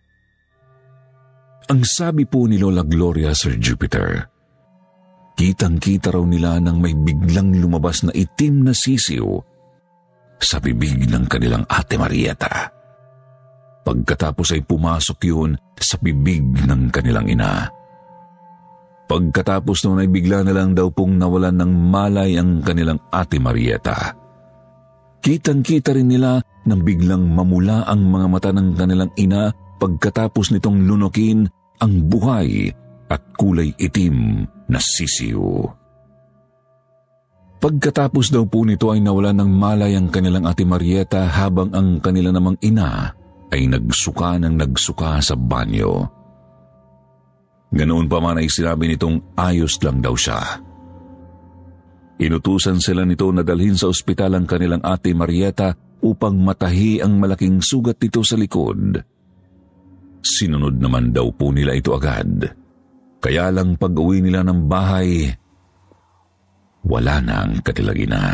Ang sabi po ni Lola Gloria, Sir Jupiter, kitang-kita raw nila nang may biglang lumabas na itim na sisiw sa bibig ng kanilang Ate Marieta. Pagkatapos ay pumasok yun sa bibig ng kanilang ina. Pagkatapos noon ay bigla na lang daw pong nawalan ng malay ang kanilang Ate Marieta. Kitang-kita rin nila nang biglang mamula ang mga mata ng kanilang ina pagkatapos nitong lunukin ang buhay at kulay itim na sisiw. Pagkatapos daw po nito ay nawalan ng malay ang kanilang Ate Marieta habang ang kanila namang ina ay nagsuka ng nagsuka sa banyo. Ganoon pa man ay sinabi nitong ayos lang daw siya. Inutusan sila nito na dalhin sa ospital ang kanilang Ate Marieta upang matahi ang malaking sugat nito sa likod. Sinunod naman daw po nila ito agad. Kaya lang pag-uwi nila ng bahay, wala na ang kanilang ina.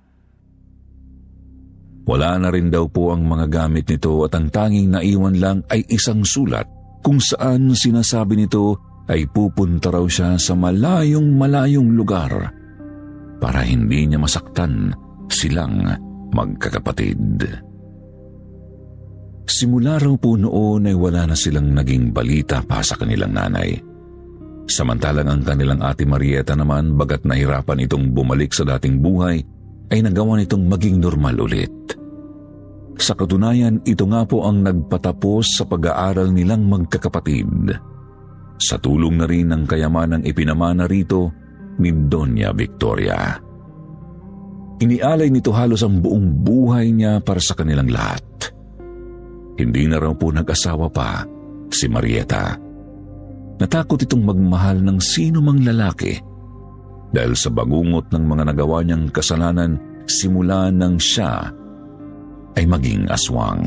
Wala na rin daw po ang mga gamit nito at ang tanging naiwan lang ay isang sulat kung saan sinasabi nito ay pupunta raw siya sa malayong malayong lugar para hindi niya masaktan silang magkakapatid. Simula raw po noon ay wala na silang naging balita pa sa kanilang nanay. Samantalang ang kanilang Ate Marieta naman, bagat nahirapan itong bumalik sa dating buhay, ay nagawa nitong maging normal ulit. Sa katunayan, ito nga po ang nagpatapos sa pag-aaral nilang magkakapatid. Sa tulong na rin ng kayamanang ipinamana rito ni Doña Victoria. Inialay nito halos ang buong buhay niya para sa kanilang lahat. Hindi na raw po nag-asawa pa si Marieta. Natakot itong magmahal ng sino mang lalaki dahil sa bagungot ng mga nagawa niyang kasalanan simula nang siya ay maging aswang.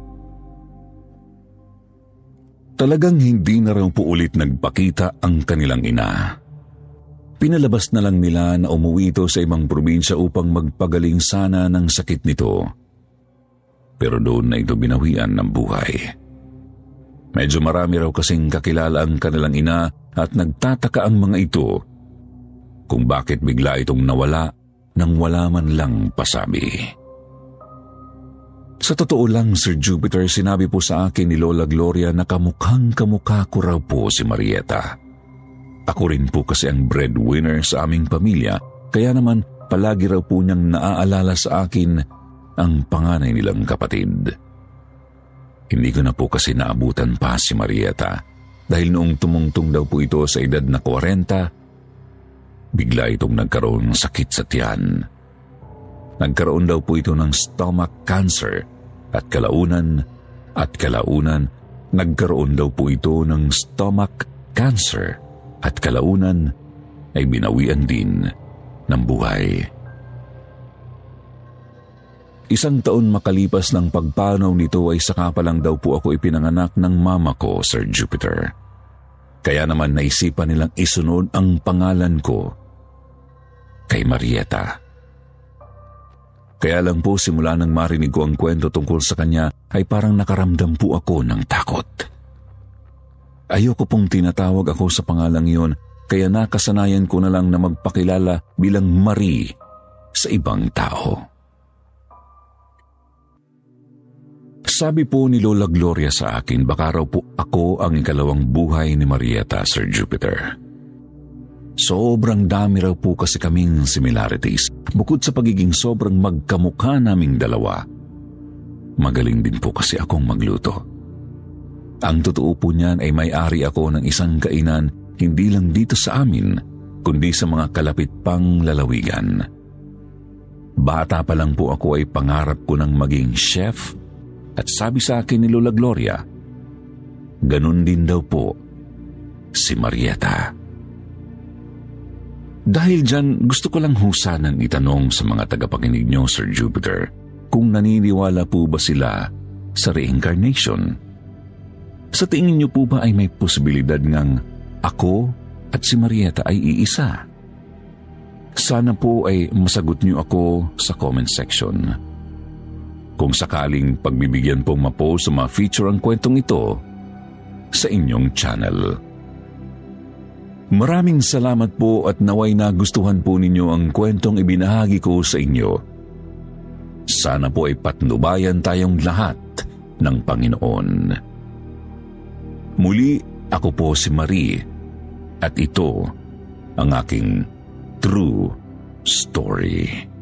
Talagang hindi na raw po ulit nagpakita ang kanilang ina. Pinalabas na lang nila na umuwi ito sa ibang probinsya upang magpagaling sana ng sakit nito. Pero doon na ito binawian ng buhay. Medyo marami raw kasing kakilala ang kanilang ina at nagtataka ang mga ito kung bakit bigla itong nawala nang wala man lang pasabi. Sa totoo lang, Sir Jupiter, sinabi po sa akin ni Lola Gloria na kamukhang kamukha ko raw po si Marieta. Ako rin po kasi ang breadwinner sa aming pamilya, kaya naman palagi raw po niyang naaalala sa akin ang panganay nilang kapatid. Hindi ko na po kasi naabutan pa si Marieta dahil noong tumungtong daw po ito sa edad na kwarenta, bigla itong nagkaroon ng sakit sa tiyan. Nagkaroon daw po ito ng stomach cancer at kalaunan at kalaunan nagkaroon daw po ito ng stomach cancer at kalaunan ay binawian din ng buhay. Isang taon makalipas ng pagpanaw nito ay saka pa lang daw po ako ipinanganak ng mama ko, Sir Jupiter. Kaya naman naisipan nilang isunod ang pangalan ko kay Marieta. Kaya lang po simula nang marinig ko ang kwento tungkol sa kanya ay parang nakaramdam po ako ng takot. Ayoko pong tinatawag ako sa pangalang iyon kaya nakasanayan ko na lang na magpakilala bilang Marie sa ibang tao. Sabi po ni Lola Gloria sa akin, baka raw po ako ang ikalawang buhay ni Marieta, Sir Jupiter. Sobrang dami raw po kasi kaming similarities. Bukod sa pagiging sobrang magkamukha naming dalawa, magaling din po kasi akong magluto. Ang totoo po niyan ay may-ari ako ng isang kainan hindi lang dito sa amin, kundi sa mga kalapit pang lalawigan. Bata pa lang po ako ay pangarap ko ng maging chef at sabi sa akin ni Lola Gloria, ganun din daw po si Marieta. Dahil dyan, gusto ko lang husanang itanong sa mga tagapakinig niyo, Sir Jupiter, kung naniniwala po ba sila sa reincarnation? Sa tingin niyo po ba ay may posibilidad ngang ako at si Marieta ay iisa? Sana po ay masagot niyo ako sa comment section. Kung sakaling pagbibigyan pong mapost sa mga feature ang kwentong ito sa inyong channel. Maraming salamat po at naway nagustuhan po ninyo ang kwentong ibinahagi ko sa inyo. Sana po ay patnubayan tayong lahat ng Panginoon. Muli, ako po si Marie at ito ang aking true story.